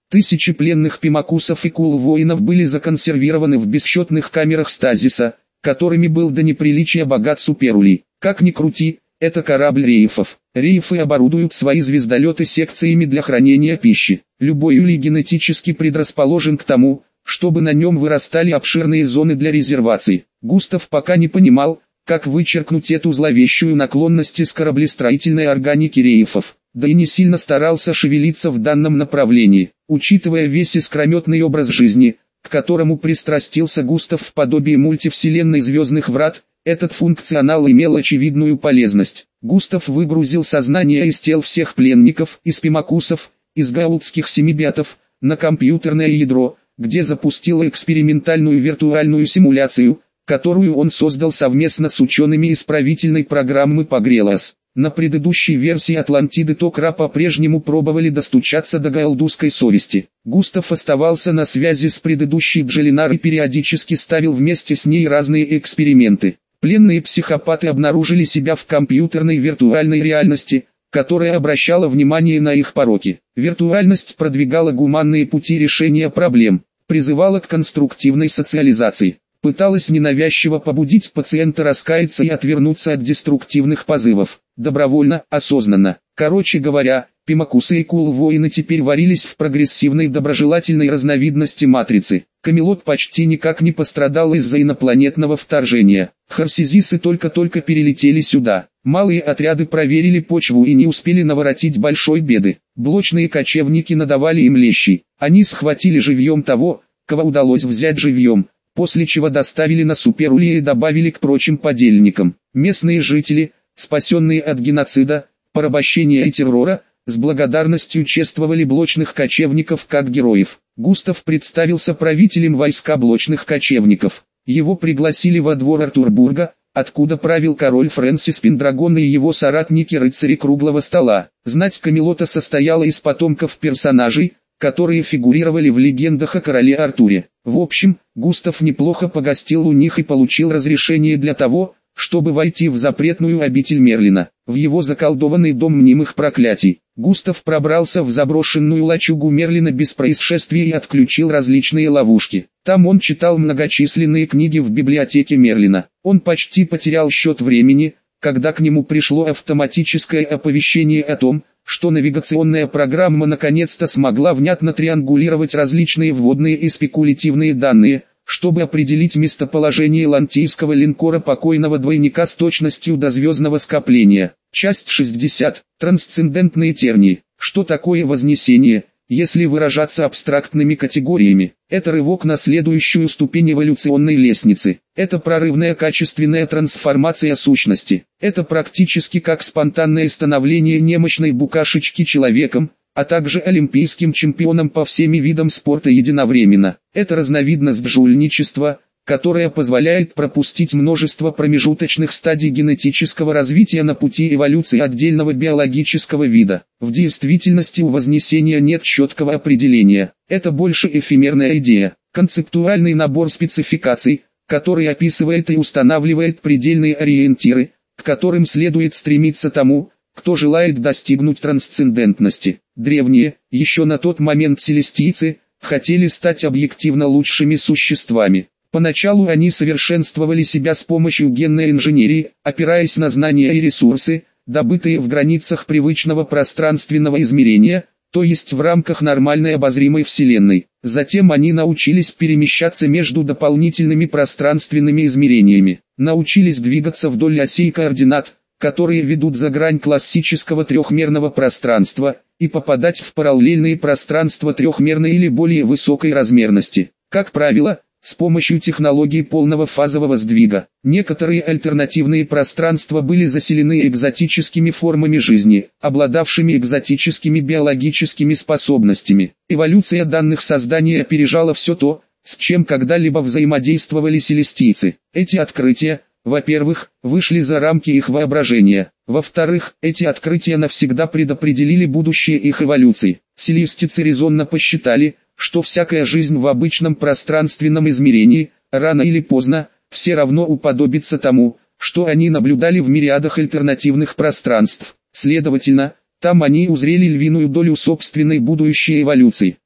Тысячи пленных пимакусов и кул-воинов были законсервированы в бесчетных камерах стазиса, которыми был до неприличия богат Суперулий. Как ни крути, это корабль рейфов. Рейфы оборудуют свои звездолеты секциями для хранения пищи. Любой улей генетически предрасположен к тому, чтобы на нем вырастали обширные зоны для резерваций. Густав пока не понимал, как вычеркнуть эту зловещую наклонность из кораблестроительной органики рейфов, да и не сильно старался шевелиться в данном направлении, учитывая весь искрометный образ жизни, к которому пристрастился Густав в подобии мультивселенной «Звездных врат». Этот функционал имел очевидную полезность. Густав выгрузил сознание из тел всех пленников, из пимакусов, из гаултских семибиатов, на компьютерное ядро, где запустил экспериментальную виртуальную симуляцию, которую он создал совместно с учеными исправительной программы Погрелос. На предыдущей версии Атлантиды Токра по-прежнему пробовали достучаться до гаулдусской совести. Густав оставался на связи с предыдущей Джелинар и периодически ставил вместе с ней разные эксперименты. Пленные психопаты обнаружили себя в компьютерной виртуальной реальности, которая обращала внимание на их пороки. Виртуальность продвигала гуманные пути решения проблем, призывала к конструктивной социализации, пыталась ненавязчиво побудить пациента раскаяться и отвернуться от деструктивных позывов, добровольно, осознанно. Короче говоря, пимакусы и кул-воины теперь варились в прогрессивной доброжелательной разновидности матрицы. Камелот почти никак не пострадал из-за инопланетного вторжения. Харсизисы только-только перелетели сюда. Малые отряды проверили почву и не успели наворотить большой беды. Блочные кочевники надавали им лещи. Они схватили живьем того, кого удалось взять живьем, после чего доставили на Суперулий и добавили к прочим подельникам. Местные жители, спасенные от геноцида, порабощения и террора, с благодарностью чествовали блочных кочевников как героев. Густав представился правителем войска блочных кочевников. Его пригласили во двор Артурбурга, откуда правил король Фрэнсис Пендрагон и его соратники-рыцари круглого стола. Знать Камелота состояла из потомков персонажей, которые фигурировали в легендах о короле Артуре. В общем, Густав неплохо погостил у них и получил разрешение для того, чтобы войти в запретную обитель Мерлина, в его заколдованный дом мнимых проклятий. Густав пробрался в заброшенную лачугу Мерлина без происшествий и отключил различные ловушки. Там он читал многочисленные книги в библиотеке Мерлина. Он почти потерял счет времени, когда к нему пришло автоматическое оповещение о том, что навигационная программа наконец-то смогла внятно триангулировать различные вводные и спекулятивные данные, чтобы определить местоположение лантийского линкора покойного двойника с точностью до звездного скопления. Часть шестьдесят. Трансцендентные тернии. Что такое вознесение, если выражаться абстрактными категориями? Это рывок на следующую ступень эволюционной лестницы. Это прорывная качественная трансформация сущности. Это практически как спонтанное становление немощной букашечки человеком, а также олимпийским чемпионом по всем видам спорта единовременно. Это разновидность жульничества, которая позволяет пропустить множество промежуточных стадий генетического развития на пути эволюции отдельного биологического вида. В действительности у вознесения нет четкого определения. Это больше эфемерная идея, концептуальный набор спецификаций, который описывает и устанавливает предельные ориентиры, к которым следует стремиться тому, кто желает достигнуть трансцендентности. Древние, еще на тот момент селестийцы, хотели стать объективно лучшими существами. Поначалу они совершенствовали себя с помощью генной инженерии, опираясь на знания и ресурсы, добытые в границах привычного пространственного измерения, то есть в рамках нормальной обозримой Вселенной. Затем они научились перемещаться между дополнительными пространственными измерениями, научились двигаться вдоль осей координат, которые ведут за грань классического трехмерного пространства, и попадать в параллельные пространства трехмерной или более высокой размерности. Как правило, с помощью технологии полного фазового сдвига. Некоторые альтернативные пространства были заселены экзотическими формами жизни, обладавшими экзотическими биологическими способностями. Эволюция данных созданий опережала все то, с чем когда-либо взаимодействовали селестийцы. Эти открытия, во-первых, вышли за рамки их воображения. Во-вторых, эти открытия навсегда предопределили будущее их эволюции. Селестийцы резонно посчитали, что всякая жизнь в обычном пространственном измерении, рано или поздно, все равно уподобится тому, что они наблюдали в мириадах альтернативных пространств. Следовательно, там они узрели львиную долю собственной будущей эволюции.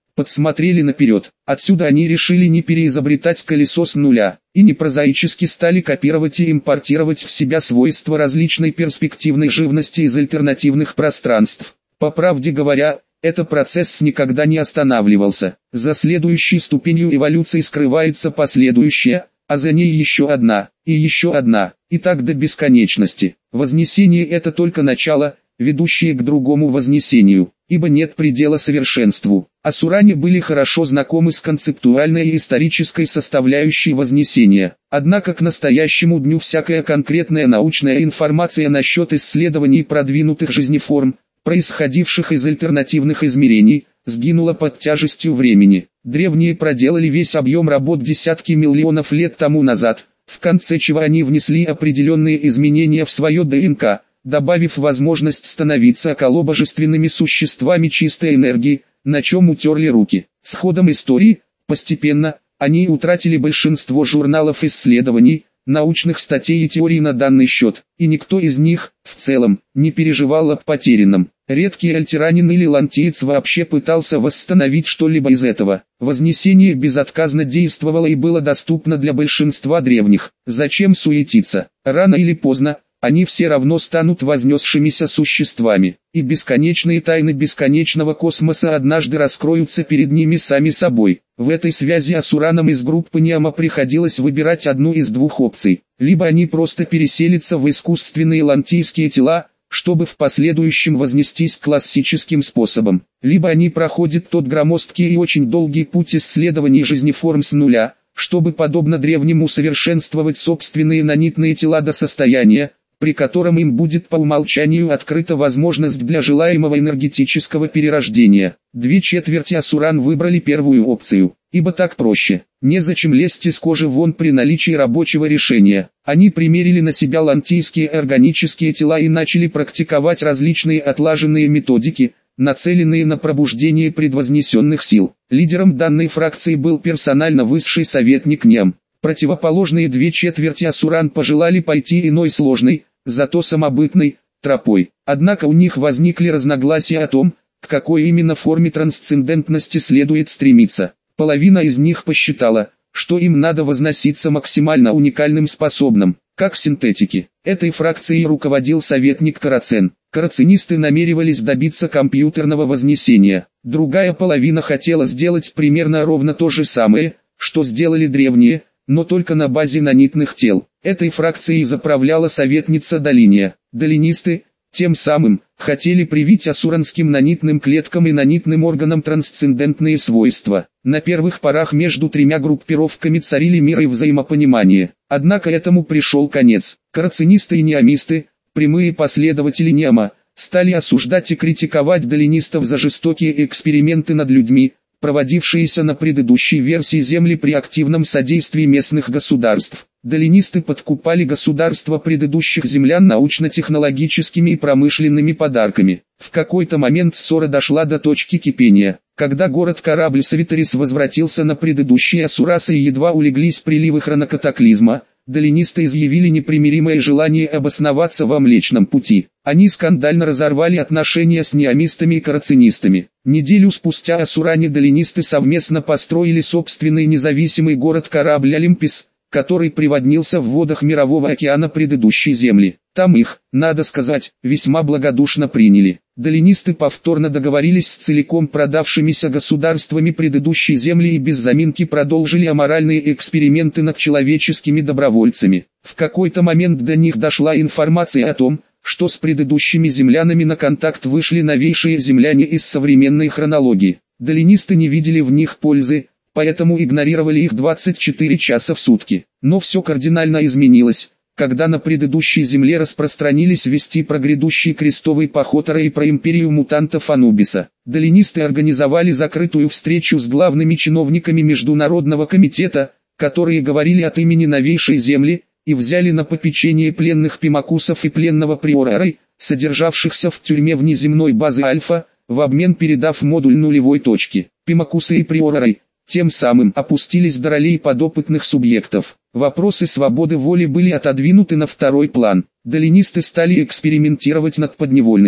подсмотрели наперед. Отсюда они решили не переизобретать колесо с нуля, и не прозаически стали копировать и импортировать в себя свойства различной перспективной живности из альтернативных пространств. По правде говоря, этот процесс никогда не останавливался. За следующей ступенью эволюции скрывается последующая, а за ней еще одна, и еще одна, и так до бесконечности. Вознесение – это только начало, ведущее к другому вознесению, ибо нет предела совершенству. Асуране были хорошо знакомы с концептуальной и исторической составляющей вознесения. Однако к настоящему дню всякая конкретная научная информация насчет исследований продвинутых жизнеформ, происходивших из альтернативных измерений, сгинула под тяжестью времени. Древние проделали весь объем работ десятки миллионов лет тому назад, в конце чего они внесли определенные изменения в свое ДНК, добавив возможность становиться околобожественными существами чистой энергии, на чем утерли руки. С ходом истории, постепенно, они утратили большинство журналов исследований, научных статей и теорий на данный счет, и никто из них, в целом, не переживал о потерянном. Редкий альтеранин или лантиец вообще пытался восстановить что-либо из этого. Вознесение безотказно действовало и было доступно для большинства древних. Зачем суетиться? Рано или поздно, они все равно станут вознесшимися существами, и бесконечные тайны бесконечного космоса однажды раскроются перед ними сами собой. В этой связи асуранам из группы Ниама приходилось выбирать одну из двух опций. Либо они просто переселятся в искусственные лантийские тела, чтобы в последующем вознестись классическим способом. Либо они проходят тот громоздкий и очень долгий путь исследований жизнеформ с нуля, чтобы подобно древнему усовершенствовать собственные нанитные тела до состояния, при котором им будет по умолчанию открыта возможность для желаемого энергетического перерождения. Две четверти асуран выбрали первую опцию, ибо так проще. Незачем лезть из кожи вон при наличии рабочего решения. Они примерили на себя лантийские органические тела и начали практиковать различные отлаженные методики, нацеленные на пробуждение предвознесенных сил. Лидером данной фракции был персонально высший советник Нем. Противоположные две четверти асуран пожелали пойти иной сложной, зато самобытной, тропой. Однако у них возникли разногласия о том, к какой именно форме трансцендентности следует стремиться. Половина из них посчитала, что им надо возноситься максимально уникальным способным, как синтетики. Этой фракцией руководил советник Карацен. Карацинисты намеревались добиться компьютерного вознесения. Другая половина хотела сделать примерно ровно то же самое, что сделали древние, но только на базе нанитных тел. Этой фракцией заправляла советница Долиния. Долинисты, тем самым, хотели привить асуранским нанитным клеткам и нанитным органам трансцендентные свойства. На первых порах между тремя группировками царили мир и взаимопонимание. Однако этому пришел конец. Карацинисты и неамисты, прямые последователи Ниама, стали осуждать и критиковать долинистов за жестокие эксперименты над людьми, проводившиеся на предыдущей версии Земли при активном содействии местных государств. Долинисты подкупали государства предыдущих землян научно-технологическими и промышленными подарками. В какой-то момент ссора дошла до точки кипения. Когда город-корабль Савитарис возвратился на предыдущие Асурасы и едва улеглись приливы хронокатаклизма, долинисты изъявили непримиримое желание обосноваться во Млечном Пути. Они скандально разорвали отношения с неамистами и карацинистами. Неделю спустя асуране-долинисты совместно построили собственный независимый город-корабль Олимпис, который приводнился в водах Мирового океана предыдущей Земли. Там их, надо сказать, весьма благодушно приняли. Долинисты повторно договорились с целиком продавшимися государствами предыдущей Земли и без заминки продолжили аморальные эксперименты над человеческими добровольцами. В какой-то момент до них дошла информация о том, что с предыдущими землянами на контакт вышли новейшие земляне из современной хронологии. Долинисты не видели в них пользы, поэтому игнорировали их двадцать четыре часа в сутки. Но все кардинально изменилось, когда на предыдущей земле распространились вести про грядущий крестовый поход Ара и про империю мутантов Анубиса. Долинисты организовали закрытую встречу с главными чиновниками Международного комитета, которые говорили от имени новейшей земли, и взяли на попечение пленных пимакусов и пленного приора Ара, содержавшихся в тюрьме внеземной базы Альфа, в обмен передав модуль нулевой точки. Пимакусы и приор Ара тем самым опустились до ролей подопытных субъектов. Вопросы свободы воли были отодвинуты на второй план. Долинисты стали экспериментировать над подневольными.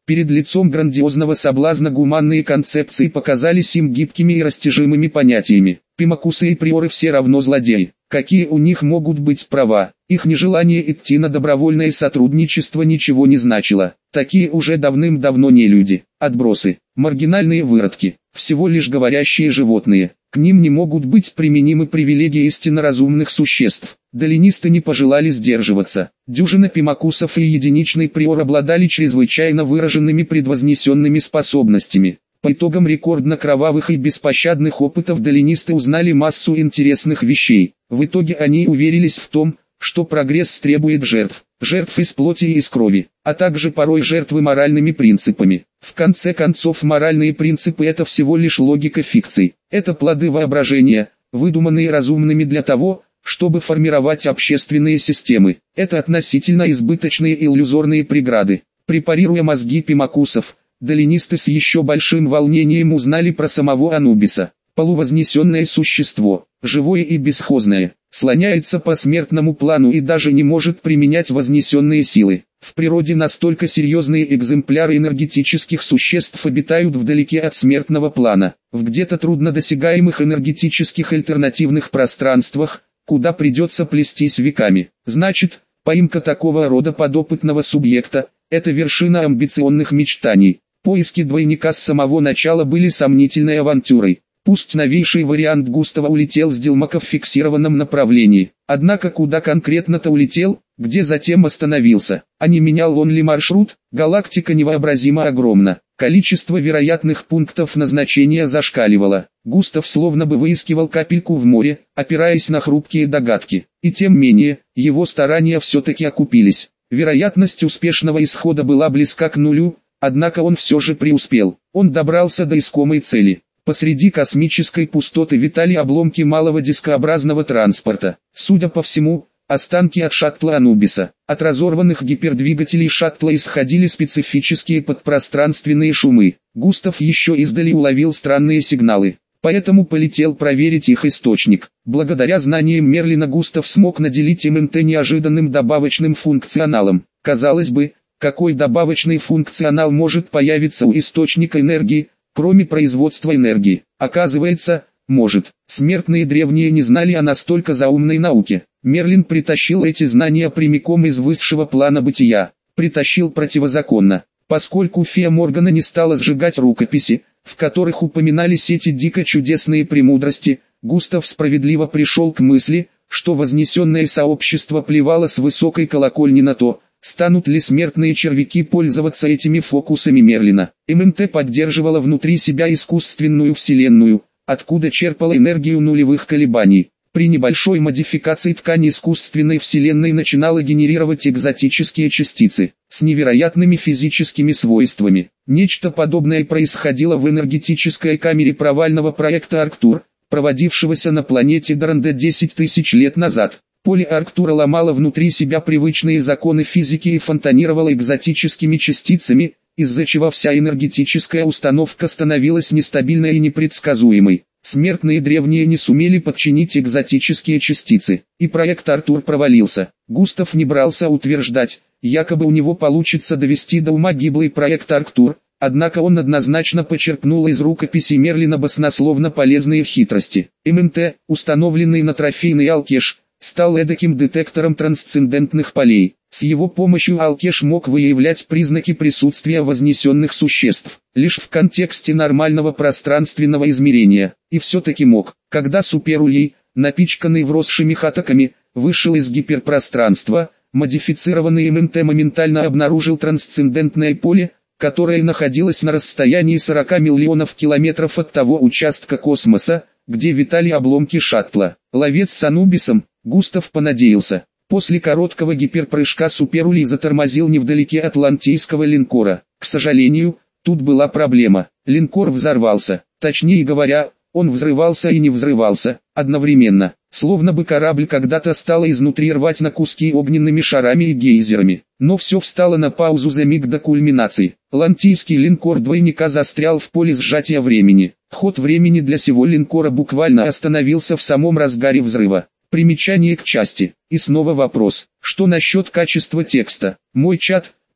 Перед лицом грандиозного соблазна гуманные концепции показались им гибкими и растяжимыми понятиями. Пимакусы и приоры все равно злодеи. Какие у них могут быть права? Их нежелание идти на добровольное сотрудничество ничего не значило. Такие уже давным-давно не люди, отбросы, маргинальные выродки, всего лишь говорящие животные. К ним не могут быть применимы привилегии истинно разумных существ. Долинисты не пожелали сдерживаться. Дюжина пимакусов и единичный приор обладали чрезвычайно выраженными предвознесенными способностями. По итогам рекордно кровавых и беспощадных опытов долинисты узнали массу интересных вещей. В итоге они уверились в том, что прогресс требует жертв, жертв из плоти и из крови, а также порой жертвы моральными принципами. В конце концов, моральные принципы – это всего лишь логика фикций. Это плоды воображения, выдуманные разумными для того, чтобы формировать общественные системы. Это относительно избыточные и иллюзорные преграды. Препарируя мозги пимакусов, долинисты с еще большим волнением узнали про самого Анубиса. Полувознесенное существо, живое и бесхозное, слоняется по смертному плану и даже не может применять вознесенные силы. В природе настолько серьезные экземпляры энергетических существ обитают вдалеке от смертного плана, в где-то труднодосягаемых энергетических альтернативных пространствах, куда придется плестись веками. Значит, поимка такого рода подопытного субъекта – это вершина амбициозных мечтаний. Поиски двойника с самого начала были сомнительной авантюрой. Пусть новейший вариант Густава улетел с Дилмака в фиксированном направлении, однако куда конкретно-то улетел, где затем остановился, а не менял он ли маршрут? Галактика невообразимо огромна, количество вероятных пунктов назначения зашкаливало. Густав словно бы выискивал капельку в море, опираясь на хрупкие догадки, и тем менее, его старания все-таки окупились. Вероятность успешного исхода была близка к нулю, однако он все же преуспел. Он добрался до искомой цели. Посреди космической пустоты витали обломки малого дискообразного транспорта. Судя по всему, останки от шаттла Анубиса. От разорванных гипердвигателей шаттла исходили специфические подпространственные шумы. Густав еще издали уловил странные сигналы, поэтому полетел проверить их источник. Благодаря знаниям Мерлина Густав смог наделить эм эн тэ неожиданным добавочным функционалом. Казалось бы, какой добавочный функционал может появиться у источника энергии, кроме производства энергии? Оказывается, может. Смертные древние не знали о настолько заумной науке. Мерлин притащил эти знания прямиком из высшего плана бытия. Притащил противозаконно, поскольку фея Моргана не стала сжигать рукописи, в которых упоминались эти дико чудесные премудрости. Густав справедливо пришел к мысли, что вознесенное сообщество плевало с высокой колокольни на то, станут ли смертные червяки пользоваться этими фокусами Мерлина. эм эн тэ поддерживала внутри себя искусственную вселенную, откуда черпала энергию нулевых колебаний. При небольшой модификации ткань искусственной вселенной начинала генерировать экзотические частицы с невероятными физическими свойствами. Нечто подобное происходило в энергетической камере провального проекта Арктур, проводившегося на планете Доранде десять тысяч лет назад. Поле Арктура ломало внутри себя привычные законы физики и фонтанировало экзотическими частицами, из-за чего вся энергетическая установка становилась нестабильной и непредсказуемой. Смертные древние не сумели подчинить экзотические частицы, и проект Арктур провалился. Густав не брался утверждать, якобы у него получится довести до ума гиблый проект Арктур, однако он однозначно почерпнул из рукописи Мерлина баснословно полезные хитрости. эм эн тэ, установленный на трофейный Алкеш, стал эдаким детектором трансцендентных полей. С его помощью Алкеш мог выявлять признаки присутствия вознесенных существ, лишь в контексте нормального пространственного измерения. И все-таки мог. Когда суперулей, напичканный вросшими хатаками, вышел из гиперпространства, модифицированный эм эн тэ моментально обнаружил трансцендентное поле, которое находилось на расстоянии сорока миллионов километров от того участка космоса, где витали обломки шаттла. Ловец с Анубисом, Густав понадеялся. После короткого гиперпрыжка суперулей затормозил невдалеке атлантийского линкора. К сожалению, тут была проблема. Линкор взорвался. Точнее говоря, он взрывался и не взрывался одновременно. Словно бы корабль когда-то стало изнутри рвать на куски огненными шарами и гейзерами. Но все встало на паузу за миг до кульминации. Лантийский линкор двойника застрял в поле сжатия времени. Ход времени для сего линкора буквально остановился в самом разгаре взрыва. Примечание к части. И снова вопрос, что насчет качества текста? Мой чат,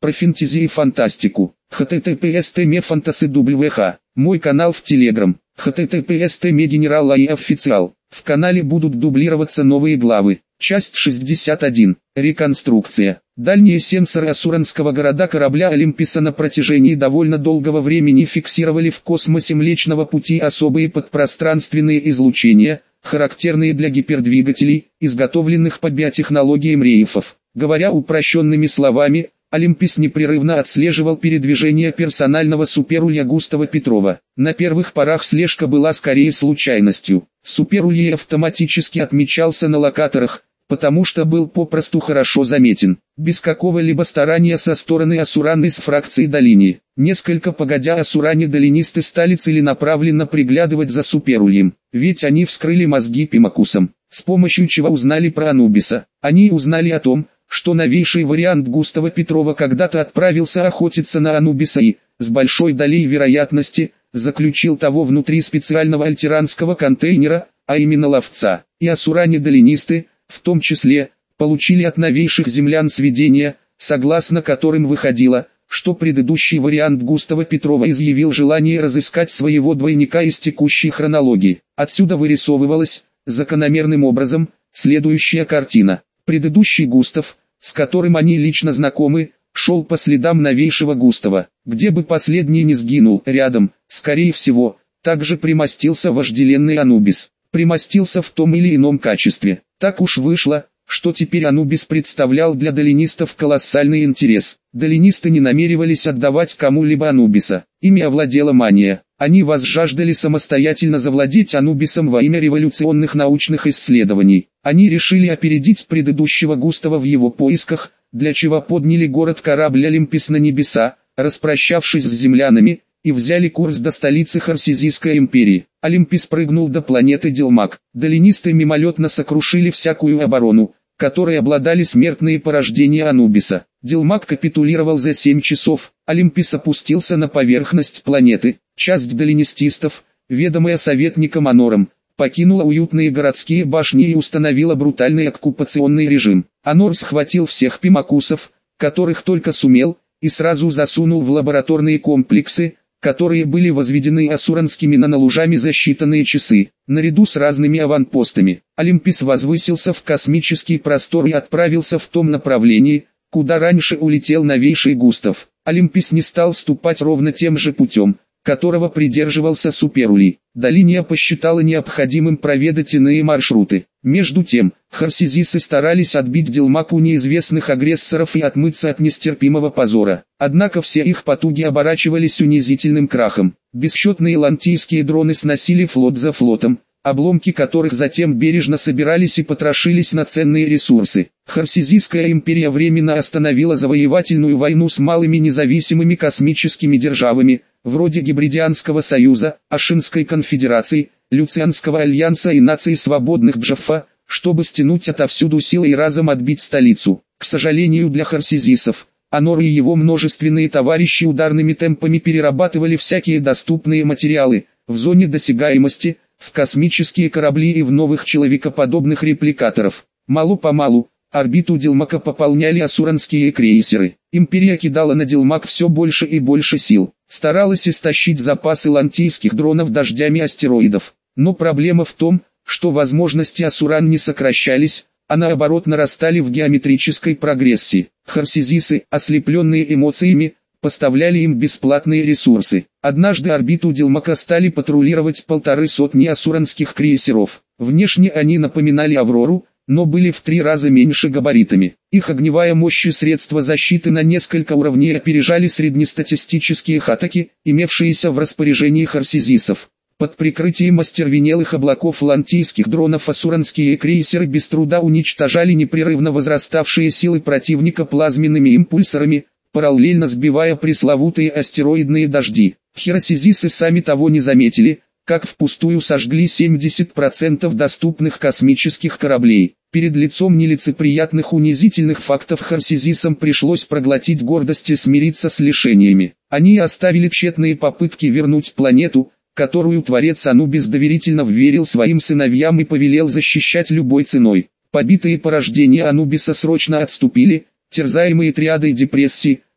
про фэнтези и фантастику. эйч ти ти пи эс тэ мефантасы дабл ю эйч. Мой канал в Телеграм. эйч ти ти пи эс тэ ме генерал и официал. В канале будут дублироваться новые главы. Часть шестьдесят один. Реконструкция. Дальние сенсоры асуранского города корабля Олимписа на протяжении довольно долгого времени фиксировали в космосе Млечного Пути особые подпространственные излучения, характерные для гипердвигателей, изготовленных по биотехнологиям рейфов. Говоря упрощенными словами, Олимпис непрерывно отслеживал передвижение персонального суперулья Густава Петрова. На первых порах слежка была скорее случайностью. Суперулей автоматически отмечался на локаторах, потому что был попросту хорошо заметен, без какого-либо старания со стороны Асуран из фракции Долини. Несколько погодя Асуране-долинисты стали целенаправленно приглядывать за суперульем, ведь они вскрыли мозги Пимакусам, с помощью чего узнали про Анубиса. Они узнали о том, что новейший вариант Густава Петрова когда-то отправился охотиться на Анубиса и, с большой долей вероятности, заключил того внутри специального альтеранского контейнера, а именно ловца. И асуране-долинисты, в том числе, получили от новейших землян сведения, согласно которым выходило, что предыдущий вариант Густава Петрова изъявил желание разыскать своего двойника из текущей хронологии. Отсюда вырисовывалась, закономерным образом, следующая картина. Предыдущий Густав, с которым они лично знакомы, шел по следам новейшего Густава. Где бы последний не сгинул, рядом, скорее всего, также примостился вожделенный Анубис. Примостился в том или ином качестве. Так уж вышло, что теперь Анубис представлял для долинистов колоссальный интерес. Долинисты не намеревались отдавать кому-либо Анубиса. Ими овладела мания. Они возжаждали самостоятельно завладеть Анубисом во имя революционных научных исследований. Они решили опередить предыдущего Густава в его поисках, для чего подняли город-корабль Олимпис на небеса, распрощавшись с землянами, и взяли курс до столицы Харсизийской империи. Олимпис прыгнул до планеты Дилмак. Долинисты мимолетно сокрушили всякую оборону, которой обладали смертные порождения Анубиса. Дилмак капитулировал за семь часов. Олимпис опустился на поверхность планеты. Часть долинистистов, ведомая советником Анором, покинула уютные городские башни и установила брутальный оккупационный режим. Анор схватил всех пимакусов, которых только сумел, и сразу засунул в лабораторные комплексы, которые были возведены асуранскими наналужами за считанные часы. Наряду с разными аванпостами, Олимпис возвысился в космический простор и отправился в том направлении, куда раньше улетел новейший Густав. Олимпис не стал ступать ровно тем же путем, которого придерживался Суперулий. Долиния посчитала необходимым проведать иные маршруты. Между тем, харсизисы старались отбить Дилмак у неизвестных агрессоров и отмыться от нестерпимого позора. Однако все их потуги оборачивались унизительным крахом. Бесчетные лантийские дроны сносили флот за флотом, обломки которых затем бережно собирались и потрошились на ценные ресурсы. Харсизийская империя временно остановила завоевательную войну с малыми независимыми космическими державами, вроде Гибридианского союза, Ашинской конфедерации, Люцианского альянса и наций свободных Джаффа, чтобы стянуть отовсюду силы и разом отбить столицу. К сожалению для харсизисов, Анор и его множественные товарищи ударными темпами перерабатывали всякие доступные материалы, в зоне досягаемости, в космические корабли и в новых человекоподобных репликаторов. Мало-помалу, орбиту Дилмака пополняли асуранские крейсеры. Империя кидала на Дилмак все больше и больше сил, старалась истощить запасы лантийских дронов дождями астероидов. Но проблема в том, что возможности асуран не сокращались, а наоборот нарастали в геометрической прогрессии. Харсизисы, ослепленные эмоциями, поставляли им бесплатные ресурсы. Однажды орбиту Дилмака стали патрулировать полторы сотни асуранских крейсеров. Внешне они напоминали Аврору, но были в три раза меньше габаритами. Их огневая мощь и средства защиты на несколько уровней опережали среднестатистические хатаки, имевшиеся в распоряжении харсизисов. Под прикрытием остервенелых облаков лантийских дронов асуранские крейсеры без труда уничтожали непрерывно возраставшие силы противника плазменными импульсорами, параллельно сбивая пресловутые астероидные дожди. Хиросизисы сами того не заметили, как впустую сожгли семьдесят процентов доступных космических кораблей. Перед лицом нелицеприятных унизительных фактов харсизисам пришлось проглотить гордость и смириться с лишениями. Они оставили тщетные попытки вернуть планету, которую Творец Анубис доверительно вверил своим сыновьям и повелел защищать любой ценой. Побитые порождения Анубиса срочно отступили, терзаемые триадой депрессии,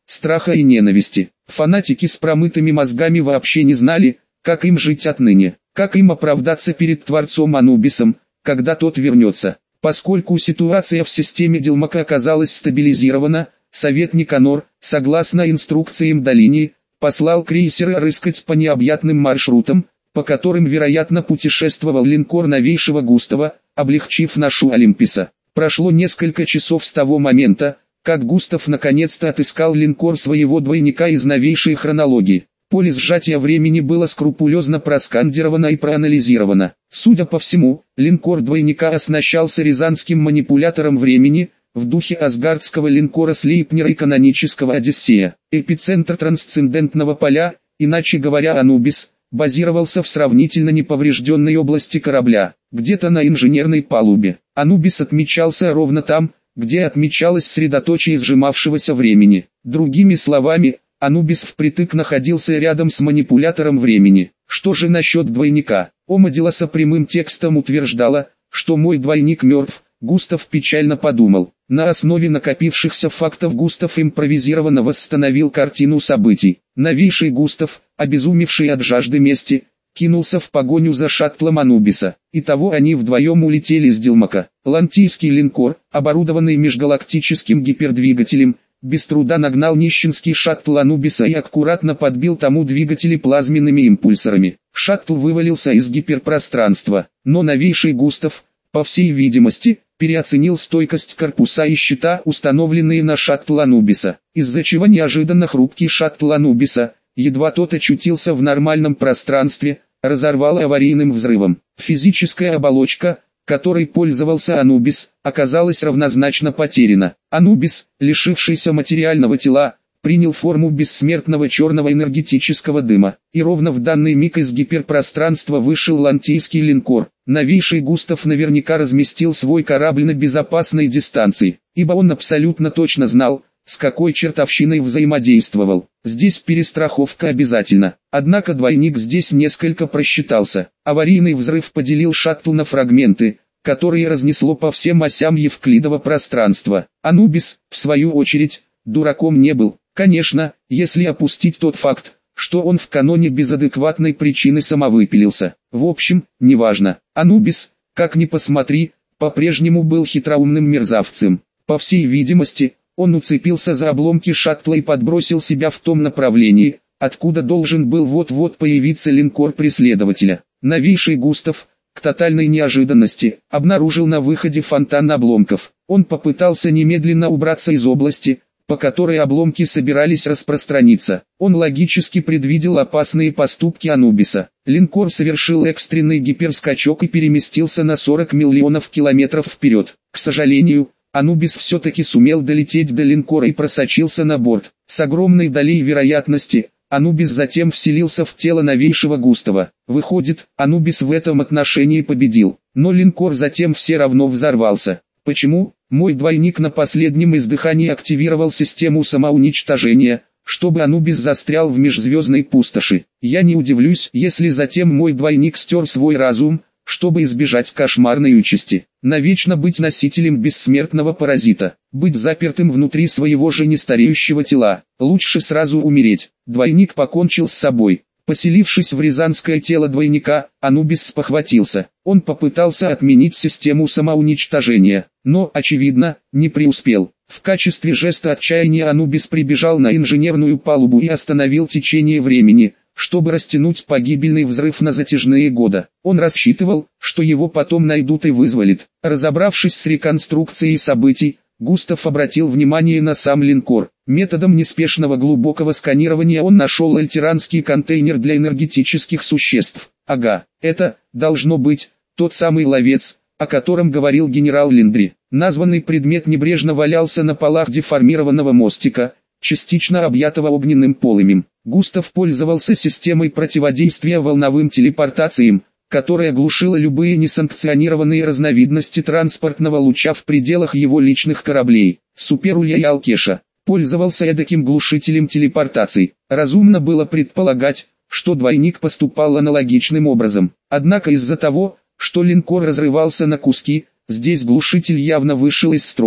страха и ненависти. Фанатики с промытыми мозгами вообще не знали, как им жить отныне, как им оправдаться перед Творцом Анубисом, когда тот вернется. Поскольку ситуация в системе Делмака оказалась стабилизирована, Совет Никанор, согласно инструкциям Долини, послал крейсеры рыскать по необъятным маршрутам, по которым вероятно путешествовал линкор новейшего Густава, облегчив ношу Олимписа. Прошло несколько часов с того момента, как Густав наконец-то отыскал линкор своего двойника из новейшей хронологии. Поле сжатия времени было скрупулезно просканировано и проанализировано. Судя по всему, линкор двойника оснащался рязанским манипулятором времени, в духе асгардского линкора Слейпнера и канонического Одиссея. Эпицентр трансцендентного поля, иначе говоря Анубис, базировался в сравнительно неповрежденной области корабля, где-то на инженерной палубе. Анубис отмечался ровно там, где отмечалось средоточие сжимавшегося времени. Другими словами, Анубис впритык находился рядом с манипулятором времени. Что же насчет двойника? Омадиласа прямым текстом утверждала, что мой двойник мертв. Густав печально подумал. На основе накопившихся фактов Густав импровизированно восстановил картину событий. Новейший Густав, обезумевший от жажды мести, кинулся в погоню за шаттлом Анубиса. Итого они вдвоем улетели с Делмака. Лантийский линкор, оборудованный межгалактическим гипердвигателем, без труда нагнал нищенский шаттл Анубиса и аккуратно подбил тому двигатели плазменными импульсорами. Шаттл вывалился из гиперпространства, но новейший Густав, по всей видимости, переоценил стойкость корпуса и щита, установленные на шаттл Анубиса, из-за чего неожиданно хрупкий шаттл Анубиса, едва тот очутился в нормальном пространстве, разорвал аварийным взрывом. Физическая оболочка, которой пользовался Анубис, оказалась равнозначно потеряна. Анубис, лишившийся материального тела, принял форму бессмертного черного энергетического дыма, и ровно в данный миг из гиперпространства вышел лантийский линкор. Новейший Густав наверняка разместил свой корабль на безопасной дистанции, ибо он абсолютно точно знал, с какой чертовщиной взаимодействовал. Здесь перестраховка обязательна. Однако двойник здесь несколько просчитался. Аварийный взрыв поделил шаттл на фрагменты, которые разнесло по всем осям евклидова пространства. Анубис, в свою очередь, дураком не был. Конечно, если опустить тот факт, что он в каноне без адекватной причины самовыпилился. В общем, неважно. Анубис, как ни посмотри, по-прежнему был хитроумным мерзавцем. По всей видимости, он уцепился за обломки шаттла и подбросил себя в том направлении, откуда должен был вот-вот появиться линкор преследователя. Новейший Густав, к тотальной неожиданности, обнаружил на выходе фонтан обломков. Он попытался немедленно убраться из области, по которой обломки собирались распространиться. Он логически предвидел опасные поступки Анубиса. Линкор совершил экстренный гиперскачок и переместился на сорок миллионов километров вперед. К сожалению, Анубис все-таки сумел долететь до линкора и просочился на борт. С огромной долей вероятности, Анубис затем вселился в тело новейшего Густава. Выходит, Анубис в этом отношении победил, но линкор затем все равно взорвался. Почему? Мой двойник на последнем издыхании активировал систему самоуничтожения, чтобы Анубис застрял в межзвездной пустоши. Я не удивлюсь, если затем мой двойник стер свой разум, чтобы избежать кошмарной участи. Навечно быть носителем бессмертного паразита, быть запертым внутри своего же нестареющего тела. Лучше сразу умереть. Двойник покончил с собой. Поселившись в рязанское тело двойника, Анубис спохватился. Он попытался отменить систему самоуничтожения, но, очевидно, не преуспел. В качестве жеста отчаяния Анубис прибежал на инженерную палубу и остановил течение времени, чтобы растянуть погибельный взрыв на затяжные года. Он рассчитывал, что его потом найдут и вызволят. Разобравшись с реконструкцией событий, Густав обратил внимание на сам линкор. Методом неспешного глубокого сканирования он нашел альтеранский контейнер для энергетических существ. Ага, это, должно быть, тот самый ловец, о котором говорил генерал Линдри. Названный предмет небрежно валялся на полах деформированного мостика, частично объятого огненным полымем. Густав пользовался системой противодействия волновым телепортациям, которая глушила любые несанкционированные разновидности транспортного луча в пределах его личных кораблей. Суперулья и Алкеша пользовался эдаким глушителем телепортаций. Разумно было предполагать, что двойник поступал аналогичным образом. Однако из-за того, что линкор разрывался на куски, здесь глушитель явно вышел из строя.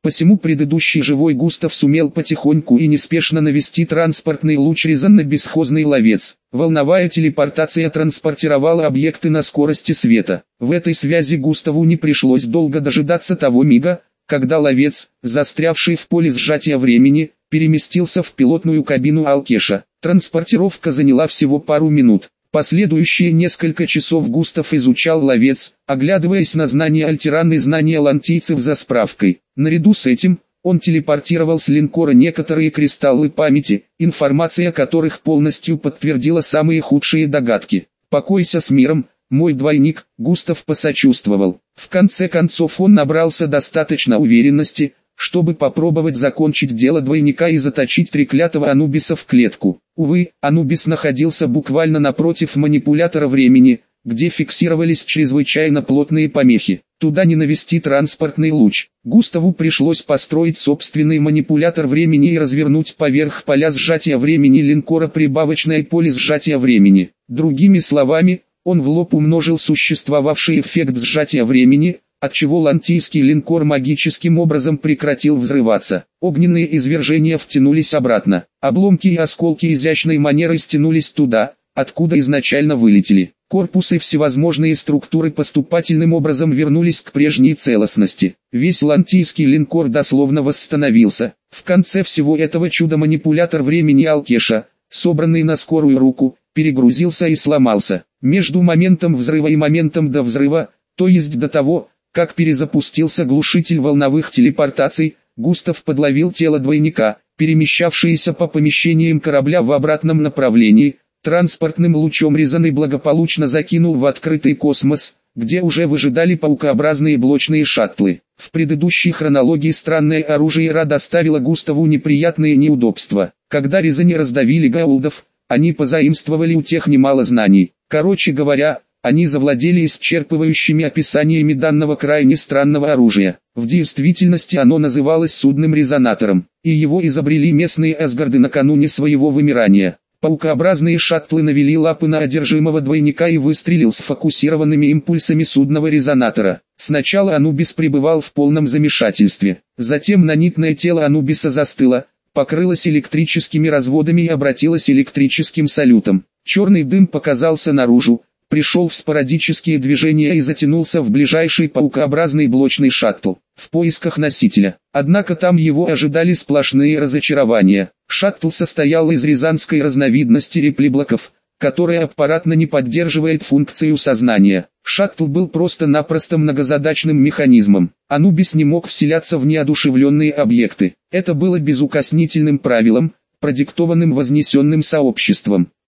Посему предыдущий живой Густав сумел потихоньку и неспешно навести транспортный луч Рязань на бесхозный ловец. Волновая телепортация транспортировала объекты на скорости света. В этой связи Густаву не пришлось долго дожидаться того мига, когда ловец, застрявший в поле сжатия времени, переместился в пилотную кабину Алкеша. Транспортировка заняла всего пару минут. Последующие несколько часов Густав изучал ловец, оглядываясь на знания Альтеран и знания лантийцев за справкой. Наряду с этим, он телепортировал с линкора некоторые кристаллы памяти, информация которых полностью подтвердила самые худшие догадки. «Покойся с миром, мой двойник», Густав посочувствовал. В конце концов он набрался достаточно уверенности, чтобы попробовать закончить дело двойника и заточить треклятого Анубиса в клетку. Увы, Анубис находился буквально напротив манипулятора времени, где фиксировались чрезвычайно плотные помехи. Туда не навести транспортный луч. Густаву пришлось построить собственный манипулятор времени и развернуть поверх поля сжатия времени линкора прибавочное поле сжатия времени. Другими словами, он в лоб умножил существовавший эффект сжатия времени, отчего лантийский линкор магическим образом прекратил взрываться. Огненные извержения втянулись обратно. Обломки и осколки изящной манерой стянулись туда, откуда изначально вылетели. Корпусы и всевозможные структуры поступательным образом вернулись к прежней целостности. Весь лантийский линкор дословно восстановился. В конце всего этого чуда манипулятор времени Алкеша, собранный на скорую руку, перегрузился и сломался. Между моментом взрыва и моментом до взрыва, то есть до того, как перезапустился глушитель волновых телепортаций, Густав подловил тело двойника, перемещавшееся по помещениям корабля в обратном направлении, транспортным лучом Рязань благополучно закинул в открытый космос, где уже выжидали паукообразные блочные шаттлы. В предыдущей хронологии странное оружие Ра доставило Густаву неприятные неудобства. Когда Рязань раздавили гаулдов, они позаимствовали у тех немало знаний. Короче говоря, они завладели исчерпывающими описаниями данного крайне странного оружия. В действительности оно называлось судным резонатором, и его изобрели местные Асгарды накануне своего вымирания. Паукообразные шаттлы навели лапы на одержимого двойника и выстрелил сфокусированными импульсами судного резонатора. Сначала Анубис пребывал в полном замешательстве. Затем нанитное тело Анубиса застыло, покрылось электрическими разводами и обратилось электрическим салютом. Черный дым показался наружу, пришел в спорадические движения и затянулся в ближайший паукообразный блочный шаттл, в поисках носителя. Однако там его ожидали сплошные разочарования. Шаттл состоял из рязанской разновидности реплиблоков, которая аппаратно не поддерживает функцию сознания. Шаттл был просто-напросто многозадачным механизмом. Анубис не мог вселяться в неодушевленные объекты. Это было безукоснительным правилом, продиктованным вознесенным сообществом.